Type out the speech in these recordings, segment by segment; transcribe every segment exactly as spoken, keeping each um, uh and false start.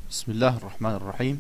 بسم الله الرحمن الرحيم.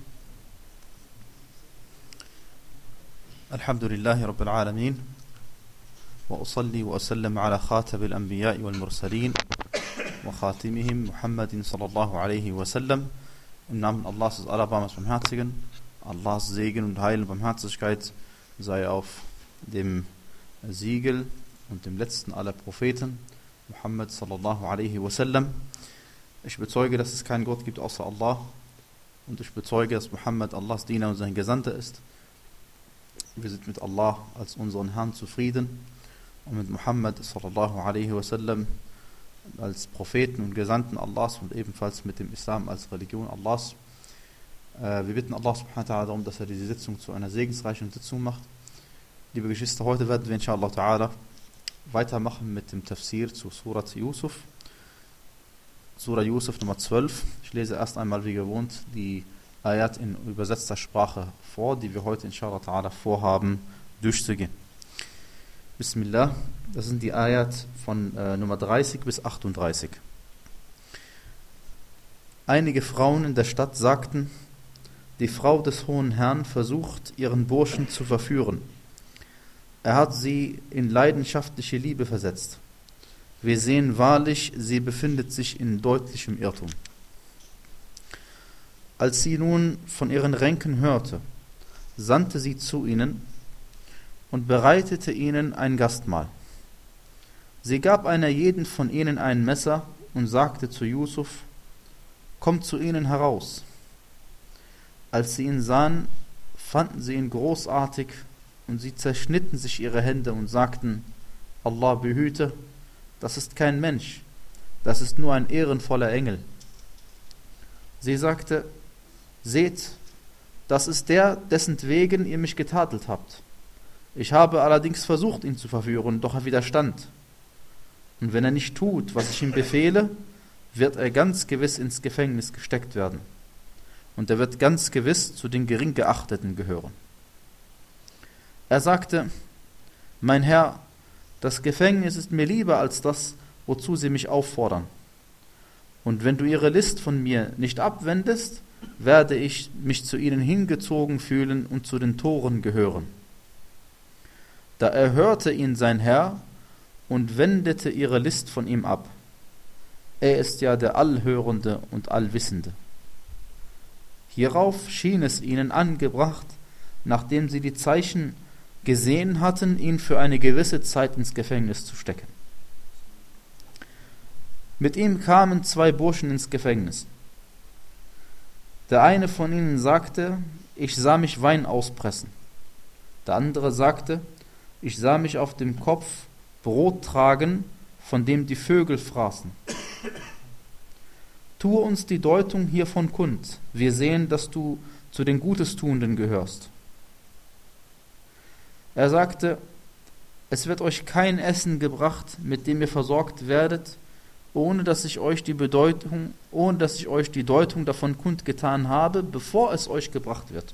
الحمد لله رب العالمين، وأصلي وأسلم على خاتم الأنبياء والمرسلين وخاتمهم محمد صلى الله عليه وسلم. Im Namen Allahs des Allerbarmers Barmherzigen, Allahs Segen und Heil und Barmherzigkeit sei auf dem Siegel und dem letzten aller Propheten, Muhammad sallallahu alaihi wasallam. Ich bezeuge, dass es keinen Gott gibt außer Allah, und ich bezeuge, dass Muhammad Allahs Diener und sein Gesandter ist. Wir sind mit Allah als unseren Herrn zufrieden und mit Muhammad sallallahu alaihi wasallam als Propheten und Gesandten Allahs und ebenfalls mit dem Islam als Religion Allahs. Äh, wir bitten Allah subhanahu wa ta'ala darum, dass er diese Sitzung zu einer segensreichen Sitzung macht. Liebe Geschwister, heute werden wir inshallah ta'ala weitermachen mit dem Tafsir zu Surat Yusuf. Surah Yusuf Nummer zwölf. Ich lese erst einmal wie gewohnt die Ayat in übersetzter Sprache vor, die wir heute inshallah ta'ala vorhaben durchzugehen. Bismillah, das sind die Ayat von äh, Nummer dreißig bis achtunddreißig. Einige Frauen in der Stadt sagten, die Frau des hohen Herrn versucht, ihren Burschen zu verführen. Er hat sie in leidenschaftliche Liebe versetzt. Wir sehen wahrlich, sie befindet sich in deutlichem Irrtum. Als sie nun von ihren Ränken hörte, sandte sie zu ihnen und bereitete ihnen ein Gastmahl. Sie gab einer jeden von ihnen ein Messer und sagte zu Yusuf, kommt zu ihnen heraus. Als sie ihn sahen, fanden sie ihn großartig und sie zerschnitten sich ihre Hände und sagten, Allah behüte, das ist kein Mensch, das ist nur ein ehrenvoller Engel. Sie sagte, seht, das ist der, dessen wegen ihr mich getadelt habt. Ich habe allerdings versucht, ihn zu verführen, doch er widerstand. Und wenn er nicht tut, was ich ihm befehle, wird er ganz gewiss ins Gefängnis gesteckt werden. Und er wird ganz gewiss zu den Geringgeachteten gehören. Er sagte, mein Herr, das Gefängnis ist mir lieber als das, wozu sie mich auffordern. Und wenn du ihre List von mir nicht abwendest, werde ich mich zu ihnen hingezogen fühlen und zu den Toren gehören. Da erhörte ihn sein Herr und wendete ihre List von ihm ab. Er ist ja der Allhörende und Allwissende. Hierauf schien es ihnen angebracht, nachdem sie die Zeichen gesehen hatten, ihn für eine gewisse Zeit ins Gefängnis zu stecken. Mit ihm kamen zwei Burschen ins Gefängnis. Der eine von ihnen sagte, ich sah mich Wein auspressen. Der andere sagte, ich sah mich auf dem Kopf Brot tragen, von dem die Vögel fraßen. Tue uns die Deutung hiervon kund. Wir sehen, dass du zu den Gutestuenden gehörst. Er sagte, es wird euch kein Essen gebracht, mit dem ihr versorgt werdet, ohne dass ich euch die Bedeutung, ohne dass ich euch die Deutung davon kundgetan habe, bevor es euch gebracht wird.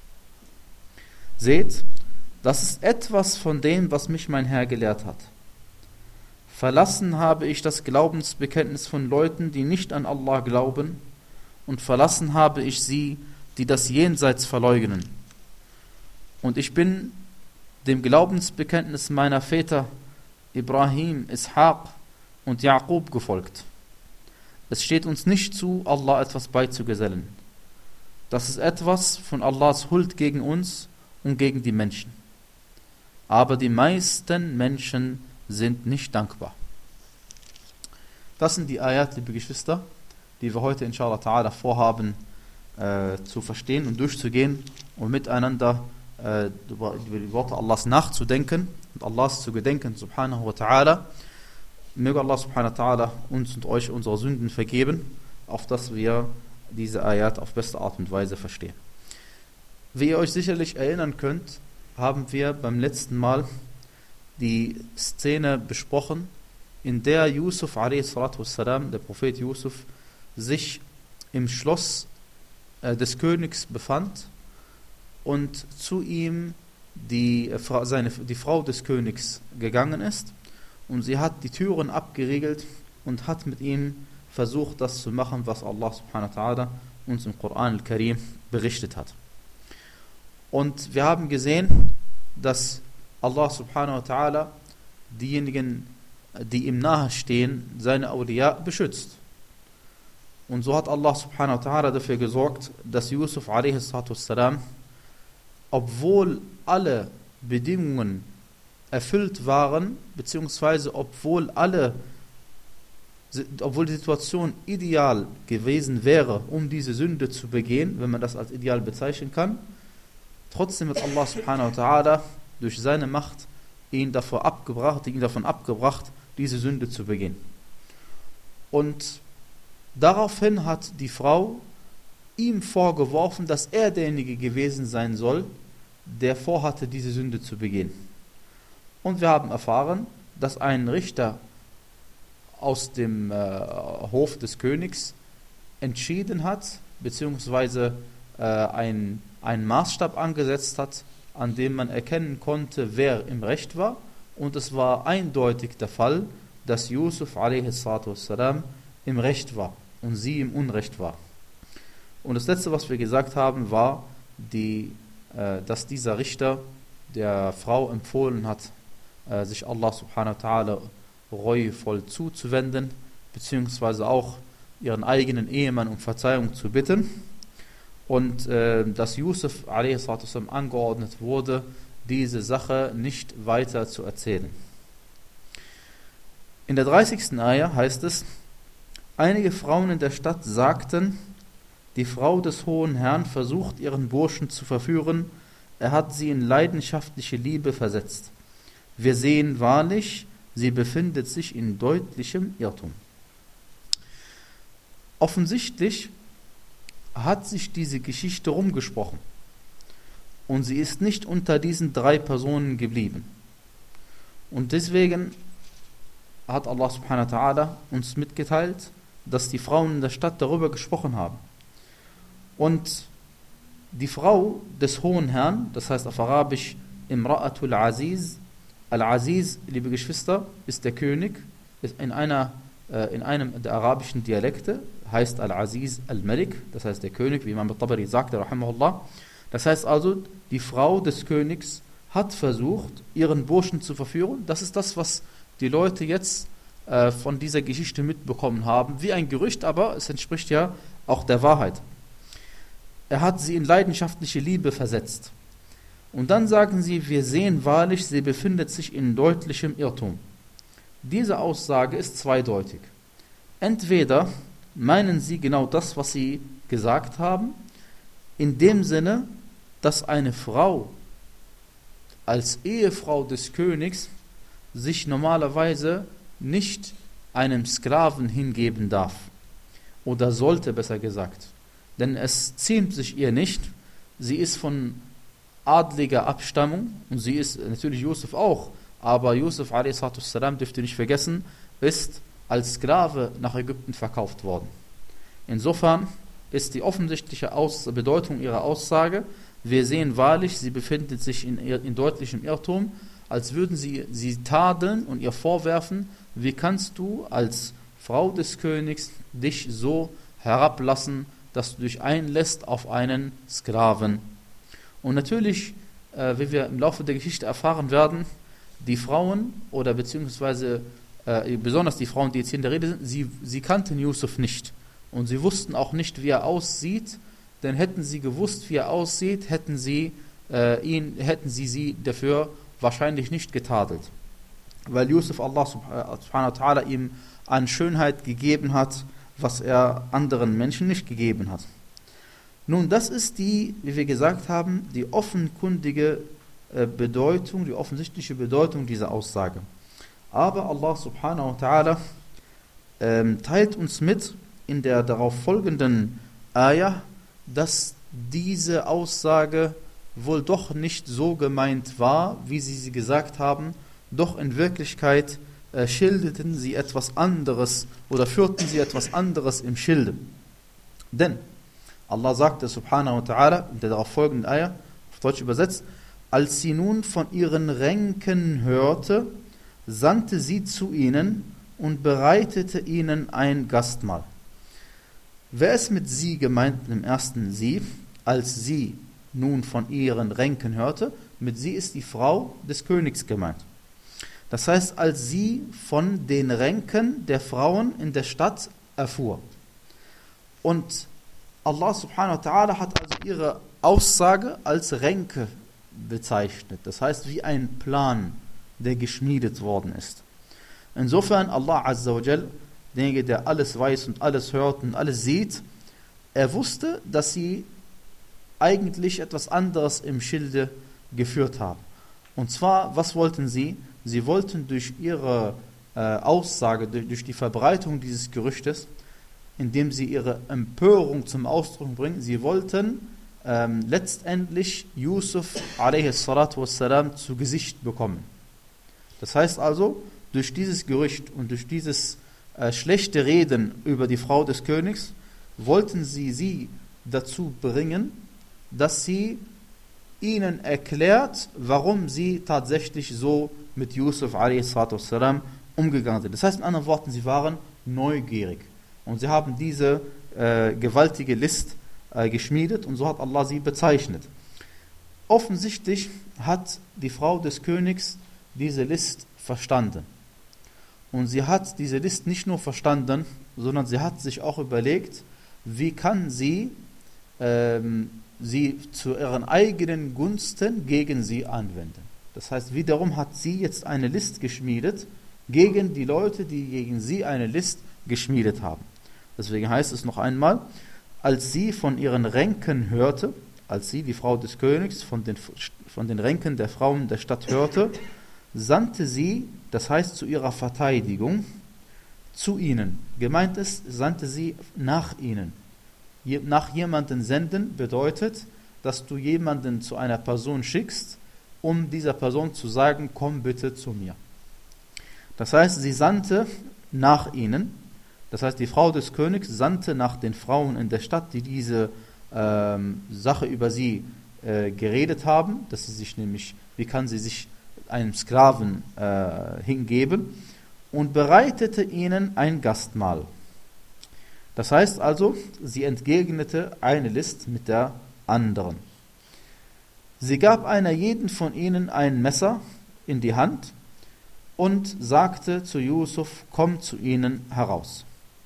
Seht, das ist etwas von dem, was mich mein Herr gelehrt hat. Verlassen habe ich das Glaubensbekenntnis von Leuten, die nicht an Allah glauben, und verlassen habe ich sie, die das Jenseits verleugnen. Und ich bin dem Glaubensbekenntnis meiner Väter Ibrahim, Ishaq und Jaqub gefolgt. Es steht uns nicht zu, Allah etwas beizugesellen. Das ist etwas von Allahs Huld gegen uns und gegen die Menschen. Aber die meisten Menschen sind nicht dankbar. Das sind die Ayat, liebe Geschwister, die wir heute inshallah ta'ala vorhaben äh, zu verstehen und durchzugehen und miteinander äh, über, über die Worte Allahs nachzudenken und Allahs zu gedenken, subhanahu wa ta'ala. Möge Allah subhanahu wa ta'ala uns und euch unsere Sünden vergeben, auf dass wir diese Ayat auf beste Art und Weise verstehen. Wie ihr euch sicherlich erinnern könnt, haben wir beim letzten Mal die Szene besprochen, in der Yusuf a s, der Prophet Yusuf, sich im Schloss äh, des Königs befand und zu ihm die, seine, die Frau des Königs gegangen ist, und sie hat die Türen abgeriegelt und hat mit ihm versucht, das zu machen, was Allah subhanahu wa ta'ala uns im Koran al-Karim berichtet hat. Und wir haben gesehen, dass Allah subhanahu wa ta'ala diejenigen, die ihm nahestehen, seine Awliya beschützt. Und so hat Allah subhanahu wa ta'ala dafür gesorgt, dass Yusuf a.s., obwohl alle Bedingungen erfüllt waren, beziehungsweise obwohl alle, obwohl die Situation ideal gewesen wäre, um diese Sünde zu begehen, wenn man das als ideal bezeichnen kann, trotzdem hat Allah subhanahu wa ta'ala durch seine Macht ihn davor abgebracht, ihn davon abgebracht, diese Sünde zu begehen. Und daraufhin hat die Frau ihm vorgeworfen, dass er derjenige gewesen sein soll, der vorhatte, diese Sünde zu begehen. Und wir haben erfahren, dass ein Richter aus dem äh, Hof des Königs entschieden hat, beziehungsweise äh, ein, einen Maßstab angesetzt hat, an dem man erkennen konnte, wer im Recht war. Und es war eindeutig der Fall, dass Yusuf a.s. im Recht war und sie im Unrecht war. Und das Letzte, was wir gesagt haben, war, die, äh, dass dieser Richter der Frau empfohlen hat, äh, sich Allah subhanahu wa ta'ala reuevoll zuzuwenden, beziehungsweise auch ihren eigenen Ehemann um Verzeihung zu bitten. Und äh, dass Yusuf a.s. angeordnet wurde, diese Sache nicht weiter zu erzählen. In der dreißigsten Ayah heißt es: Einige Frauen in der Stadt sagten, die Frau des hohen Herrn versucht, ihren Burschen zu verführen, er hat sie in leidenschaftliche Liebe versetzt. Wir sehen wahrlich, sie befindet sich in deutlichem Irrtum. Offensichtlich hat sich diese Geschichte rumgesprochen. Und sie ist nicht unter diesen drei Personen geblieben. Und deswegen hat Allah subhanahu wa ta'ala uns mitgeteilt, dass die Frauen in der Stadt darüber gesprochen haben. Und die Frau des hohen Herrn, das heißt auf Arabisch Imra'atul Aziz, Al-Aziz, liebe Geschwister, ist der König, ist in, einer, äh, in einem der arabischen Dialekte, heißt Al-Aziz Al-Malik, das heißt der König, wie Imam al-Tabari sagte, rahimahullah. Das heißt also, die Frau des Königs hat versucht, ihren Burschen zu verführen. Das ist das, was die Leute jetzt äh, von dieser Geschichte mitbekommen haben. Wie ein Gerücht, aber es entspricht ja auch der Wahrheit. Er hat sie in leidenschaftliche Liebe versetzt. Und dann sagen sie, wir sehen wahrlich, sie befindet sich in deutlichem Irrtum. Diese Aussage ist zweideutig. Entweder meinen sie genau das, was sie gesagt haben, in dem Sinne, dass eine Frau als Ehefrau des Königs sich normalerweise nicht einem Sklaven hingeben darf. Oder sollte, besser gesagt. Denn es ziemt sich ihr nicht. Sie ist von adliger Abstammung und sie ist natürlich Yusuf auch. Aber Yusuf a.s. dürft ihr nicht vergessen, ist als Sklave nach Ägypten verkauft worden. Insofern ist die offensichtliche Aus- Bedeutung ihrer Aussage, wir sehen wahrlich, sie befindet sich in, in deutlichem Irrtum, als würden sie sie tadeln und ihr vorwerfen, wie kannst du als Frau des Königs dich so herablassen, dass du dich einlässt auf einen Sklaven. Und natürlich, äh, wie wir im Laufe der Geschichte erfahren werden, die Frauen oder beziehungsweise äh, besonders die Frauen, die jetzt hier in der Rede sind, sie, sie kannten Yusuf nicht. Und sie wussten auch nicht, wie er aussieht, denn hätten sie gewusst, wie er aussieht, hätten sie, äh, ihn, hätten sie sie dafür wahrscheinlich nicht getadelt. Weil Yusuf Allah subhanahu wa ta'ala ihm an Schönheit gegeben hat, was er anderen Menschen nicht gegeben hat. Nun, das ist die, wie wir gesagt haben, die offenkundige äh, Bedeutung, die offensichtliche Bedeutung dieser Aussage. Aber Allah subhanahu wa ta'ala ähm, teilt uns mit in der darauf folgenden Ayah, dass diese Aussage wohl doch nicht so gemeint war, wie sie sie gesagt haben, doch in Wirklichkeit äh, schilderten sie etwas anderes oder führten sie etwas anderes im Schilde. Denn Allah sagte subhanahu wa ta'ala in der darauf folgenden Ayah, auf Deutsch übersetzt, als sie nun von ihren Ränken hörte, sandte sie zu ihnen und bereitete ihnen ein Gastmahl. Wer ist mit sie gemeint im ersten sie, als sie nun von ihren Ränken hörte? Mit sie ist die Frau des Königs gemeint. Das heißt, als sie von den Ränken der Frauen in der Stadt erfuhr. Und Allah subhanahu wa ta'ala hat also ihre Aussage als Ränke bezeichnet. Das heißt, wie ein Plan, der geschmiedet worden ist. Insofern, Allah azza wa jal, derjenige, der alles weiß und alles hört und alles sieht, er wusste, dass sie eigentlich etwas anderes im Schilde geführt haben. Und zwar, was wollten sie? Sie wollten durch ihre äh, Aussage, durch, durch die Verbreitung dieses Gerüchtes, indem sie ihre Empörung zum Ausdruck bringen, sie wollten ähm, letztendlich Yusuf a.s. zu Gesicht bekommen. Das heißt also, durch dieses Gerücht und durch dieses äh, schlechte Reden über die Frau des Königs, wollten sie sie dazu bringen, dass sie ihnen erklärt, warum sie tatsächlich so mit Yusuf a.s. umgegangen sind. Das heißt in anderen Worten, sie waren neugierig. Und sie haben diese äh, gewaltige List äh, geschmiedet und so hat Allah sie bezeichnet. Offensichtlich hat die Frau des Königs diese List verstanden. Und sie hat diese List nicht nur verstanden, sondern sie hat sich auch überlegt, wie kann sie ähm, sie zu ihren eigenen Gunsten gegen sie anwenden. Das heißt, wiederum hat sie jetzt eine List geschmiedet gegen die Leute, die gegen sie eine List geschmiedet haben. Deswegen heißt es noch einmal, als sie von ihren Ränken hörte, als sie, die Frau des Königs, von den, von den Ränken der Frauen der Stadt hörte, sandte sie, das heißt zu ihrer Verteidigung, zu ihnen. Gemeint ist, sandte sie nach ihnen. Nach jemanden senden bedeutet, dass du jemanden zu einer Person schickst, um dieser Person zu sagen, komm bitte zu mir. Das heißt, sie sandte nach ihnen. Das heißt, die Frau des Königs sandte nach den Frauen in der Stadt, die diese ähm, Sache über sie äh, geredet haben, dass sie sich nämlich, wie kann sie sich einem Sklaven äh, hingeben, und bereitete ihnen ein Gastmahl. Das heißt also, sie entgegnete eine List mit der anderen. Sie gab einer jeden von ihnen ein Messer in die Hand und sagte zu Yusuf, komm zu ihnen heraus.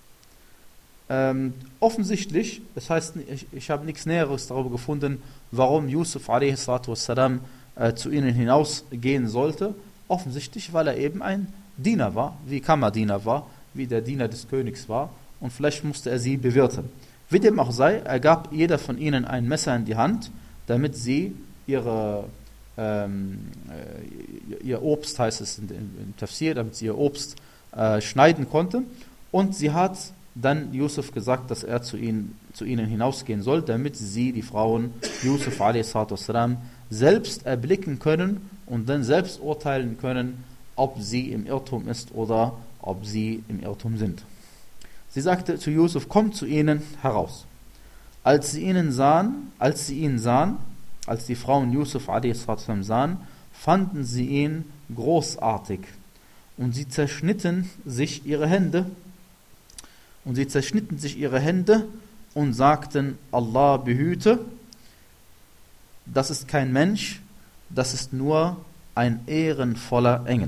Ähm, offensichtlich, das heißt, ich, ich habe nichts Näheres darüber gefunden, warum Yusuf a.s. äh, zu ihnen hinausgehen sollte. Offensichtlich, weil er eben ein Diener war, wie Kammerdiener war, wie der Diener des Königs war, und vielleicht musste er sie bewirten. Wie dem auch sei, er gab jeder von ihnen ein Messer in die Hand, damit sie ihre, ähm, ihr Obst, heißt es im Tafsir, damit sie ihr Obst äh, schneiden konnte, und sie hat dann Yusuf gesagt, dass er zu ihnen, zu ihnen hinausgehen soll, damit sie, die Frauen, Yusuf a.s. selbst erblicken können und dann selbst urteilen können, ob sie im Irrtum ist oder ob sie im Irrtum sind. Sie sagte zu Yusuf, komm zu ihnen heraus. Als sie ihnen sahen, als sie ihn sahen, als die Frauen Yusuf a.s. sahen, fanden sie ihn großartig und sie zerschnitten sich ihre Hände und sie zerschnitten sich ihre Hände und sagten, Allah behüte, das ist kein Mensch, das ist nur ein ehrenvoller Engel.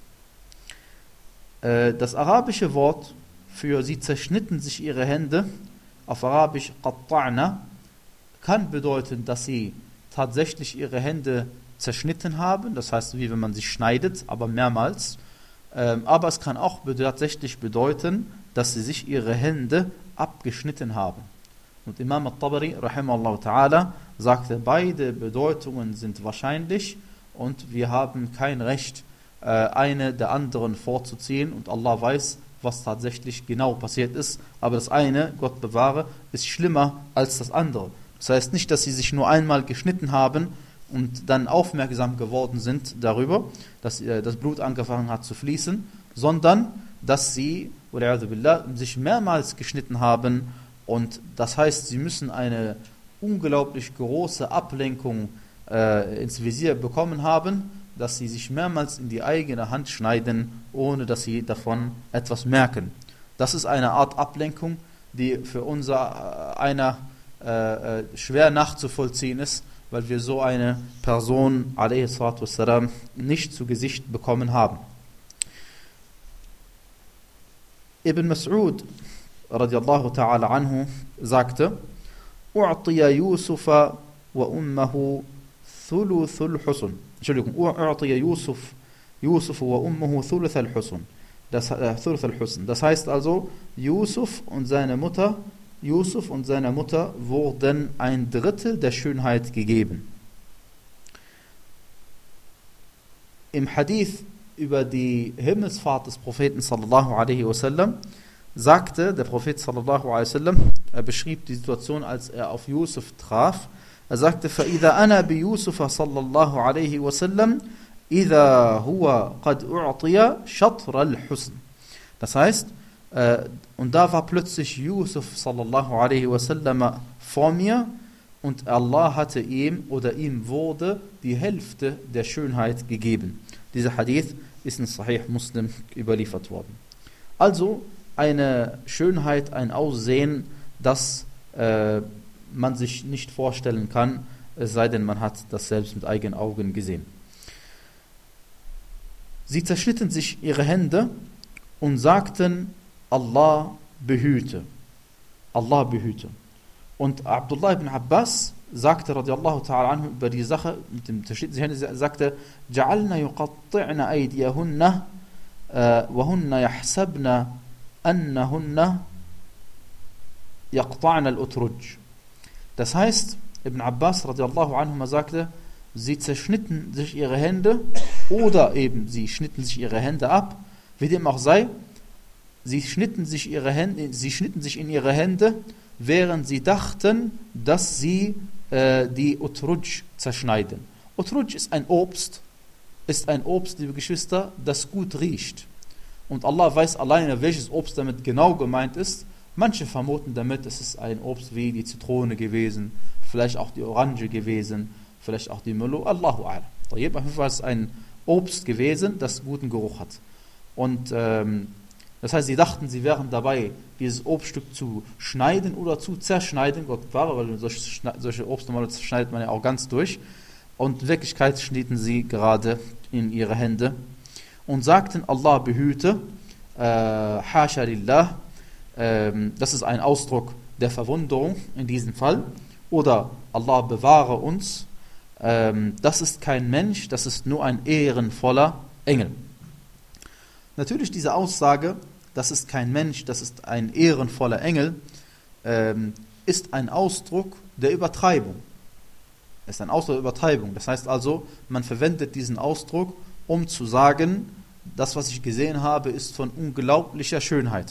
Das arabische Wort für sie zerschnitten sich ihre Hände, auf Arabisch qatta'na, kann bedeuten, dass sie tatsächlich ihre Hände zerschnitten haben, das heißt, wie wenn man sie schneidet, aber mehrmals. Aber es kann auch tatsächlich bedeuten, dass sie sich ihre Hände abgeschnitten haben. Und Imam al-Tabari, rahimahullah ta'ala, sagte, beide Bedeutungen sind wahrscheinlich und wir haben kein Recht, eine der anderen vorzuziehen, und Allah weiß, was tatsächlich genau passiert ist, aber das eine, Gott bewahre, ist schlimmer als das andere. Das heißt nicht, dass sie sich nur einmal geschnitten haben und dann aufmerksam geworden sind darüber, dass das Blut angefangen hat zu fließen, sondern dass sie sich mehrmals geschnitten haben, und das heißt, sie müssen eine unglaublich große Ablenkung äh, ins Visier bekommen haben, dass sie sich mehrmals in die eigene Hand schneiden, ohne dass sie davon etwas merken. Das ist eine Art Ablenkung, die für unser einer äh, schwer nachzuvollziehen ist, weil wir so eine Person, alaihi salatu wassalam, nicht zu Gesicht bekommen haben. Ibn Mas'ud radiallahu ta'ala anhu sagte: U'tiya Yusufa wa ummahu thuluthul husn. Entschuldigung, U'tiya Yusuf, Yusuf wa ummuhu thuluthul husn. Das, äh, thuluthul husn. Das heißt also, Yusuf und seine Mutter, Yusuf und seiner Mutter wurden ein Drittel der Schönheit gegeben. Im Hadith über die Himmelsfahrt des Propheten sallallahu alaihi wasallam sagte der Prophet sallallahu alaihi wasallam, er beschrieb die Situation, als er auf Yusuf traf. Er sagte: فَإِذَا أَنَا بِيُوسُفَ صَلَّى اللَّهُ عَلَيْهِ وَسَلَّمْ إِذَا هُوَ قَدْ أُعْطِيَ شَطْرَ الْحُسْنِ. Das heißt, äh, und da war plötzlich Yusuf sallallahu alaihi wasallam vor mir und Allah hatte ihm oder ihm wurde die Hälfte der Schönheit gegeben. Dieser Hadith ist in Sahih Muslim überliefert worden. Also eine Schönheit, ein Aussehen, das äh, man sich nicht vorstellen kann, es sei denn, man hat das selbst mit eigenen Augen gesehen. Sie zerschnitten sich ihre Hände und sagten: Allah behüte. Allah behüte. Und Abdullah ibn Abbas sagte radiallahu ta'ala anhu über die Sache mit dem zerschnitten sich Hände, sagte: Ja'alna yuqatti'na aydiyahunna wa hunna yahsabna annahunna yaqta'na al-utruj. Das heißt, Ibn Abbas radiallahu anhu sagte, sie zerschnitten sich ihre Hände oder eben sie schnitten sich ihre Hände ab, wie dem auch sei, sie schnitten sich ihre Hände, sie schnitten sich in ihre Hände, während sie dachten, dass sie äh, die Utruj zerschneiden. Utruj ist ein Obst, ist ein Obst, liebe Geschwister, das gut riecht. Und Allah weiß alleine, welches Obst damit genau gemeint ist. Manche vermuten damit, es ist ein Obst wie die Zitrone gewesen, vielleicht auch die Orange gewesen, vielleicht auch die Melo, Allahu a'lam. Auf jeden Fall ist es ein Obst gewesen, das guten Geruch hat. Und ähm, das heißt, sie dachten, sie wären dabei, dieses Obststück zu schneiden oder zu zerschneiden. Gott bewahre, weil solche, solche Obst normalerweise schneidet man ja auch ganz durch. Und in Wirklichkeit schnitten sie gerade in ihre Hände und sagten: Allah behüte, äh, Hasha lillah. Ähm, das ist ein Ausdruck der Verwunderung in diesem Fall. Oder Allah bewahre uns. Ähm, das ist kein Mensch, das ist nur ein ehrenvoller Engel. Natürlich diese Aussage, das ist kein Mensch, das ist ein ehrenvoller Engel, ähm, ist ein Ausdruck der Übertreibung. Ist ein Ausdruck der Übertreibung. Das heißt also, man verwendet diesen Ausdruck, um zu sagen, das, was ich gesehen habe, ist von unglaublicher Schönheit.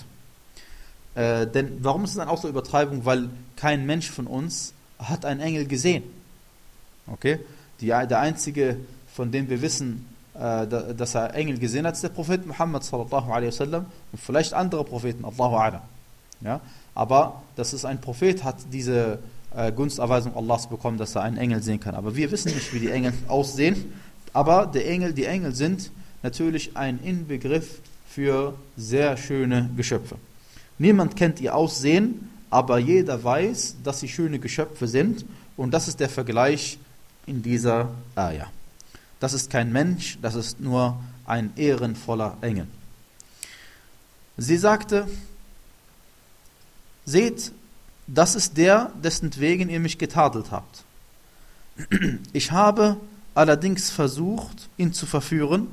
Äh, denn warum ist es ein Ausdruck der Übertreibung? Weil kein Mensch von uns hat einen Engel gesehen. Okay? Die, der einzige, von dem wir wissen, äh, dass er Engel gesehen hat, ist der Prophet Muhammad sallallahu alaihi wasallam und vielleicht andere Propheten, Allahu a'lam. Ja? Aber dass es ein Prophet hat, diese äh, Gunsterweisung Allahs bekommen, dass er einen Engel sehen kann. Aber wir wissen nicht, wie die Engel aussehen. Aber der Engel, die Engel sind natürlich ein Inbegriff für sehr schöne Geschöpfe. Niemand kennt ihr Aussehen, aber jeder weiß, dass sie schöne Geschöpfe sind. Und das ist der Vergleich in dieser Ayah. Das ist kein Mensch, das ist nur ein ehrenvoller Engel. Sie sagte: Seht, das ist der, dessen wegen ihr mich getadelt habt. Ich habe allerdings versucht, ihn zu verführen,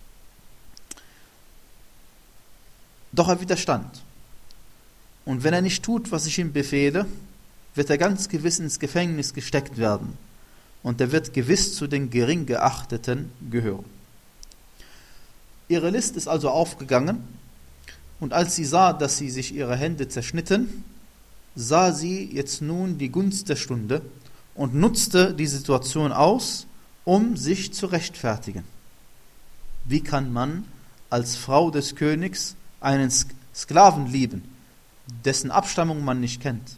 doch er widerstand. Und wenn er nicht tut, was ich ihm befehle, wird er ganz gewiss ins Gefängnis gesteckt werden. Und er wird gewiss zu den gering Geachteten gehören. Ihre List ist also aufgegangen. Und als sie sah, dass sie sich ihre Hände zerschnitten, sah sie jetzt nun die Gunst der Stunde und nutzte die Situation aus, um sich zu rechtfertigen. Wie kann man als Frau des Königs einen Sklaven lieben, dessen Abstammung man nicht kennt?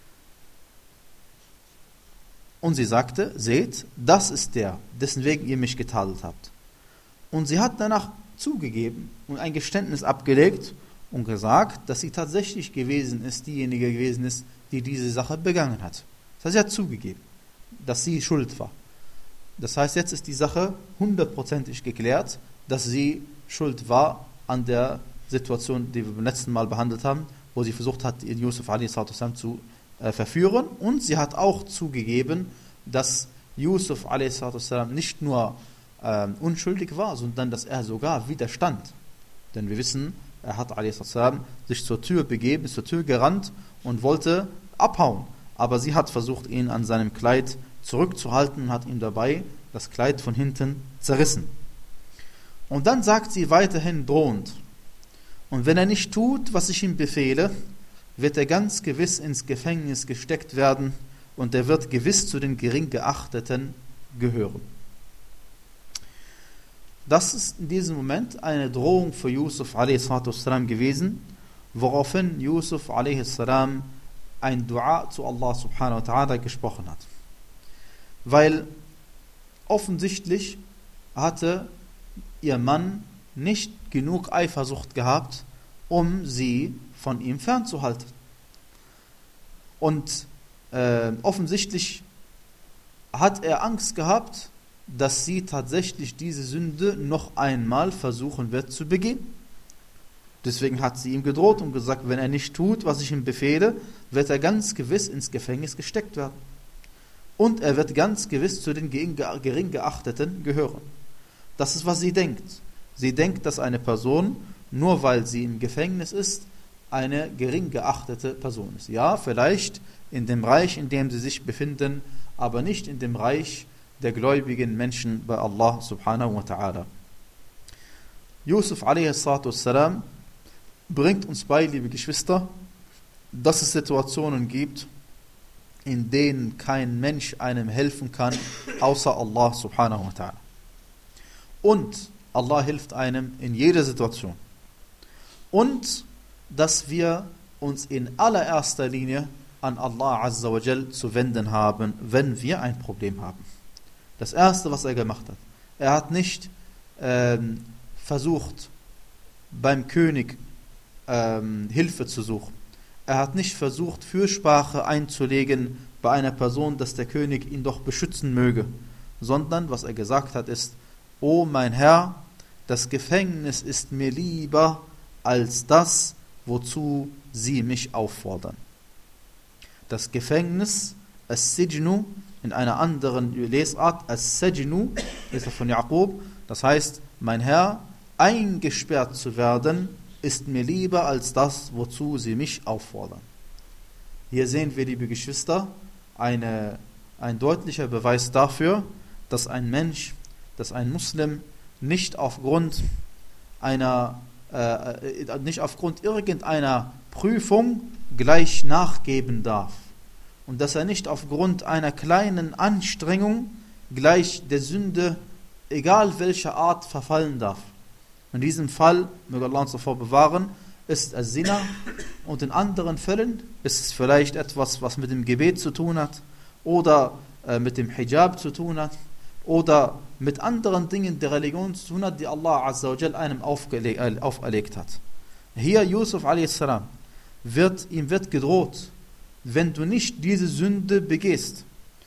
Und sie sagte: Seht, das ist der, dessen wegen ihr mich getadelt habt. Und sie hat danach zugegeben und ein Geständnis abgelegt und gesagt, dass sie tatsächlich gewesen ist, diejenige gewesen ist, die diese Sache begangen hat. Das heißt, sie hat zugegeben, dass sie schuld war. Das heißt, jetzt ist die Sache hundertprozentig geklärt, dass sie schuld war an der Situation, die wir beim letzten Mal behandelt haben, wo sie versucht hat, Yusuf a s. zu äh, verführen. Und sie hat auch zugegeben, dass Yusuf a s. nicht nur äh, unschuldig war, sondern dass er sogar widerstand. Denn wir wissen, er hat a s. sich zur Tür begeben, ist zur Tür gerannt und wollte abhauen. Aber sie hat versucht, ihn an seinem Kleid zurückzuhalten und hat ihm dabei das Kleid von hinten zerrissen. Und dann sagt sie weiterhin drohend: Und wenn er nicht tut, was ich ihm befehle, wird er ganz gewiss ins Gefängnis gesteckt werden und er wird gewiss zu den gering geachteten gehören. Das ist in diesem Moment eine Drohung für Yusuf a s. gewesen, woraufhin Yusuf a s. ein Dua zu Allah subhanahu wa ta'ala gesprochen hat. Weil offensichtlich hatte ihr Mann nicht genug Eifersucht gehabt, um sie von ihm fernzuhalten. Und äh, offensichtlich hat er Angst gehabt, dass sie tatsächlich diese Sünde noch einmal versuchen wird zu begehen. Deswegen hat sie ihm gedroht und gesagt, wenn er nicht tut, was ich ihm befehle, wird er ganz gewiss ins Gefängnis gesteckt werden. Und er wird ganz gewiss zu den gering Geachteten gehören. Das ist, was sie denkt. Sie denkt, dass eine Person, nur weil sie im Gefängnis ist, eine gering geachtete Person ist. Ja, vielleicht in dem Reich, in dem sie sich befinden, aber nicht in dem Reich der gläubigen Menschen bei Allah subhanahu wa ta'ala. Yusuf a s. bringt uns bei, liebe Geschwister, dass es Situationen gibt, in denen kein Mensch einem helfen kann, außer Allah subhanahu wa ta'ala. Und Allah hilft einem in jeder Situation. Und dass wir uns in allererster Linie an Allah azza wa jal zu wenden haben, wenn wir ein Problem haben. Das Erste, was er gemacht hat, er hat nicht ähm, versucht, beim König ähm, Hilfe zu suchen. Er hat nicht versucht, Fürsprache einzulegen bei einer Person, dass der König ihn doch beschützen möge, sondern was er gesagt hat ist: O mein Herr, das Gefängnis ist mir lieber als das, wozu sie mich auffordern. Das Gefängnis, as-sijnu, in einer anderen Lesart, as-sajnu, ist von Jaqub, das heißt, mein Herr, eingesperrt zu werden, ist mir lieber als das, wozu sie mich auffordern. Hier sehen wir, liebe Geschwister, eine, ein deutlicher Beweis dafür, dass ein Mensch, dass ein Muslim nicht aufgrund einer, äh, nicht aufgrund irgendeiner Prüfung gleich nachgeben darf. Und dass er nicht aufgrund einer kleinen Anstrengung gleich der Sünde, egal welcher Art, verfallen darf. In diesem Fall, möge Allah uns davor bewahren, ist es Zina, und in anderen Fällen ist es vielleicht etwas, was mit dem Gebet zu tun hat oder äh, mit dem Hijab zu tun hat oder mit anderen Dingen der Religion zu tun hat, die Allah azza wa jal einem äh, auferlegt hat. Hier Yusuf a s. wird, ihm wird gedroht, wenn du nicht diese Sünde begehst,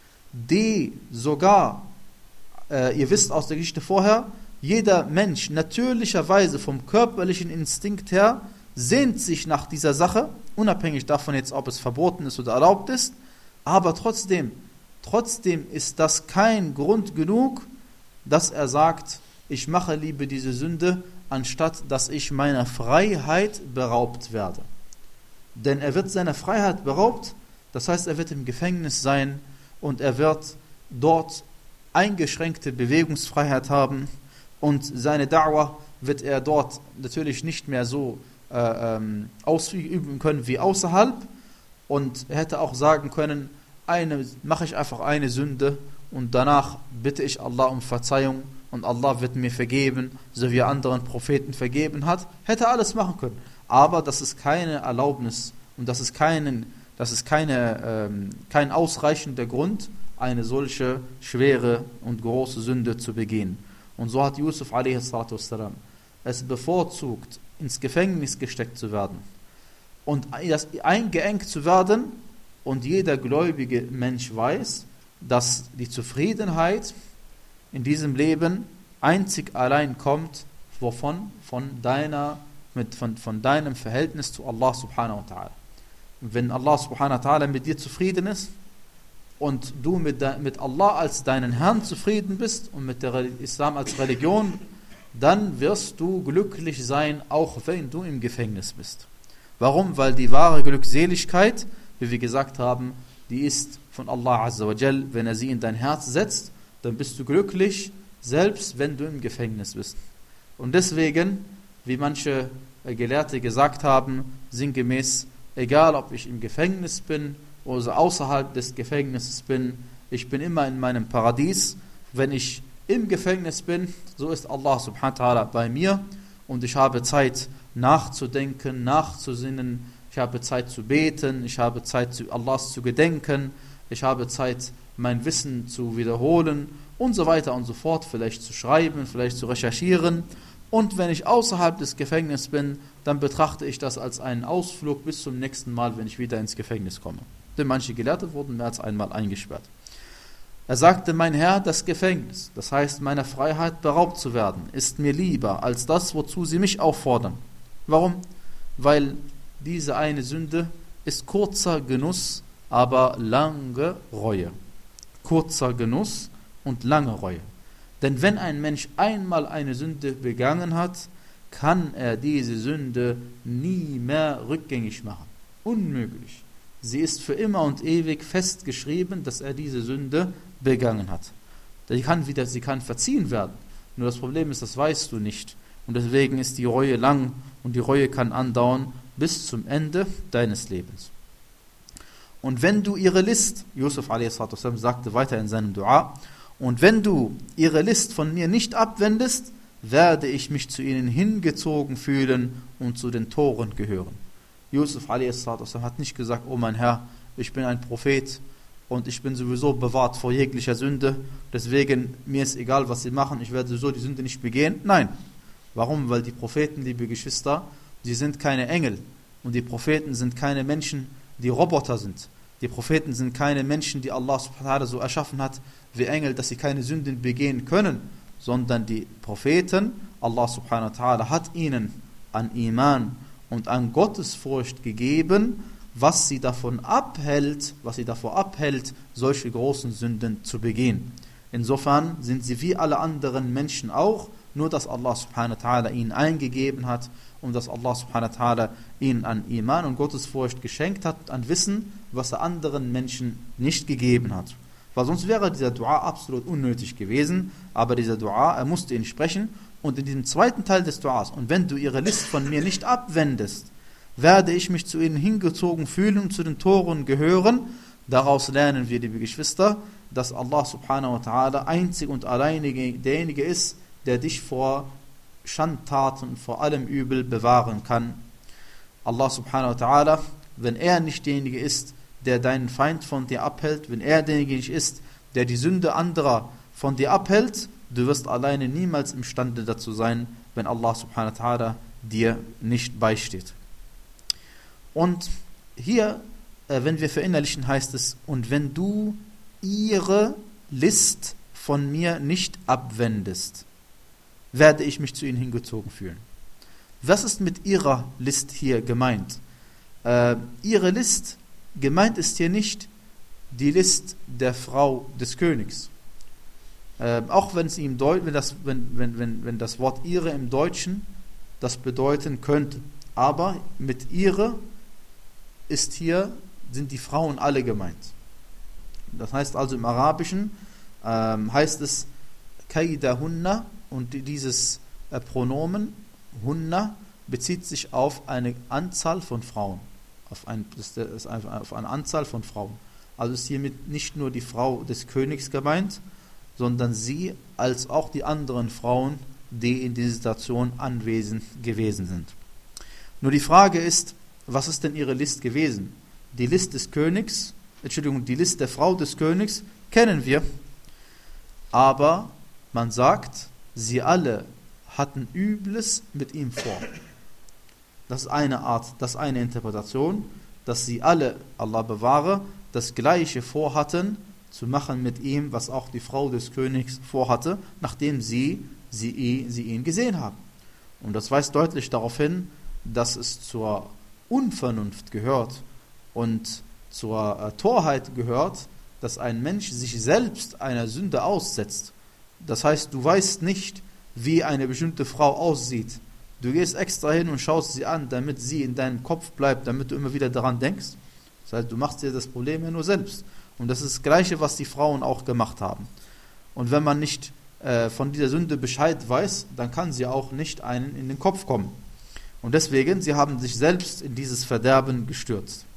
die sogar, äh, ihr wisst aus der Geschichte vorher, jeder Mensch natürlicherweise vom körperlichen Instinkt her sehnt sich nach dieser Sache, unabhängig davon jetzt, ob es verboten ist oder erlaubt ist, aber trotzdem, trotzdem ist das kein Grund genug, dass er sagt, ich mache lieber diese Sünde, anstatt dass ich meiner Freiheit beraubt werde. Denn er wird seiner Freiheit beraubt, das heißt, er wird im Gefängnis sein und er wird dort eingeschränkte Bewegungsfreiheit haben und seine Da'wah wird er dort natürlich nicht mehr so äh, ähm, ausüben können wie außerhalb, und er hätte auch sagen können, eine, mache ich einfach eine Sünde und danach bitte ich Allah um Verzeihung und Allah wird mir vergeben, so wie er anderen Propheten vergeben hat, hätte alles machen können. Aber das ist keine Erlaubnis und das ist, keinen, das ist keine, ähm, kein ausreichender Grund, eine solche schwere und große Sünde zu begehen. Und so hat Yusuf a s. es bevorzugt, ins Gefängnis gesteckt zu werden und das eingeengt zu werden, und jeder gläubige Mensch weiß, dass die Zufriedenheit in diesem Leben einzig allein kommt, wovon? Von deiner, mit, von, von deinem Verhältnis zu Allah subhanahu wa ta'ala. Wenn Allah subhanahu wa ta'ala mit dir zufrieden ist und du mit, de, mit Allah als deinen Herrn zufrieden bist und mit der Islam als Religion, dann wirst du glücklich sein, auch wenn du im Gefängnis bist. Warum? Weil die wahre Glückseligkeit, wie wir gesagt haben, die ist von Allah Azza wa Jal. Wenn er sie in dein Herz setzt, dann bist du glücklich, selbst wenn du im Gefängnis bist. Und deswegen, wie manche Gelehrte gesagt haben, sinngemäß, egal ob ich im Gefängnis bin oder außerhalb des Gefängnisses bin, ich bin immer in meinem Paradies. Wenn ich im Gefängnis bin, so ist Allah subhanahu wa ta'ala bei mir, und ich habe Zeit nachzudenken, nachzusinnen, ich habe Zeit zu beten, ich habe Zeit, zu Allahs zu gedenken, ich habe Zeit, mein Wissen zu wiederholen und so weiter und so fort, vielleicht zu schreiben, vielleicht zu recherchieren. Und wenn ich außerhalb des Gefängnisses bin, dann betrachte ich das als einen Ausflug bis zum nächsten Mal, wenn ich wieder ins Gefängnis komme. Denn manche Gelehrte wurden mehr als einmal eingesperrt. Er sagte, mein Herr, das Gefängnis, das heißt meiner Freiheit beraubt zu werden, ist mir lieber als das, wozu sie mich auffordern. Warum? Weil diese eine Sünde ist kurzer Genuss, aber lange Reue. Kurzer Genuss und lange Reue. Denn wenn ein Mensch einmal eine Sünde begangen hat, kann er diese Sünde nie mehr rückgängig machen. Unmöglich. Sie ist für immer und ewig festgeschrieben, dass er diese Sünde begangen hat. Sie kann wieder, sie kann verziehen werden. Nur das Problem ist, das weißt du nicht. Und deswegen ist die Reue lang und die Reue kann andauern bis zum Ende deines Lebens. Und wenn du ihre List, Yusuf a s. sagte weiter in seinem Dua, und wenn du ihre List von mir nicht abwendest, werde ich mich zu ihnen hingezogen fühlen und zu den Toren gehören. Yusuf a s. hat nicht gesagt, oh mein Herr, ich bin ein Prophet und ich bin sowieso bewahrt vor jeglicher Sünde, deswegen mir ist egal, was sie machen, ich werde sowieso die Sünde nicht begehen. Nein. Warum? Weil die Propheten, liebe Geschwister, sie sind keine Engel und die Propheten sind keine Menschen, die Roboter sind. Die Propheten sind keine Menschen, die Allah subhanahu wa ta'ala so erschaffen hat wie Engel, dass sie keine Sünden begehen können, sondern die Propheten, Allah subhanahu wa ta'ala hat ihnen an Iman und an Gottesfurcht gegeben, was sie davon abhält, was sie davor abhält, solche großen Sünden zu begehen. Insofern sind sie wie alle anderen Menschen auch, nur dass Allah subhanahu wa ta'ala ihnen eingegeben hat und dass Allah subhanahu wa ta'ala ihnen an Iman und Gottesfurcht geschenkt hat, an Wissen, was er anderen Menschen nicht gegeben hat. Weil sonst wäre dieser Dua absolut unnötig gewesen, aber dieser Dua, er musste ihn sprechen, und in diesem zweiten Teil des Duas, und wenn du ihre List von mir nicht abwendest, werde ich mich zu ihnen hingezogen fühlen und zu den Toren gehören. Daraus lernen wir, liebe Geschwister, dass Allah subhanahu wa ta'ala einzig und alleinig derjenige ist, der dich vor Schandtaten und vor allem Übel bewahren kann. Allah subhanahu wa ta'ala, wenn er nicht derjenige ist, der deinen Feind von dir abhält, wenn er derjenige nicht ist, der die Sünde anderer von dir abhält, du wirst alleine niemals imstande dazu sein, wenn Allah subhanahu wa ta'ala dir nicht beisteht. Und hier, äh, wenn wir verinnerlichen, heißt es, und wenn du ihre List von mir nicht abwendest, werde ich mich zu ihnen hingezogen fühlen. Was ist mit ihrer List hier gemeint? Äh, ihre List, gemeint ist hier nicht die List der Frau des Königs. Äh, auch wenn es ihm deut, wenn das, wenn, wenn, wenn, wenn das Wort ihre im Deutschen das bedeuten könnte. Aber mit ihre ist hier, sind die Frauen alle gemeint. Das heißt also im Arabischen ähm, heißt es Kaidahunna, und dieses äh, Pronomen Hunna bezieht sich auf eine Anzahl von Frauen. Auf, ein, das ist auf eine Anzahl von Frauen. Also ist hiermit nicht nur die Frau des Königs gemeint, sondern sie als auch die anderen Frauen, die in dieser Situation anwesend gewesen sind. Nur die Frage ist, was ist denn ihre List gewesen? Die List des Königs, Entschuldigung, die List der Frau des Königs kennen wir, aber man sagt, sie alle hatten Übles mit ihm vor. Das ist eine Art, das ist eine Interpretation, dass sie alle, Allah bewahre, das Gleiche vorhatten, zu machen mit ihm, was auch die Frau des Königs vorhatte, nachdem sie, sie, sie ihn gesehen haben. Und das weist deutlich darauf hin, dass es zur Unvernunft gehört und zur äh, Torheit gehört, dass ein Mensch sich selbst einer Sünde aussetzt. Das heißt, du weißt nicht, wie eine bestimmte Frau aussieht. Du gehst extra hin und schaust sie an, damit sie in deinem Kopf bleibt, damit du immer wieder daran denkst. Das heißt, du machst dir das Problem ja nur selbst. Und das ist das Gleiche, was die Frauen auch gemacht haben. Und wenn man nicht äh, von dieser Sünde Bescheid weiß, dann kann sie auch nicht einen in den Kopf kommen. Und deswegen, sie haben sich selbst in dieses Verderben gestürzt.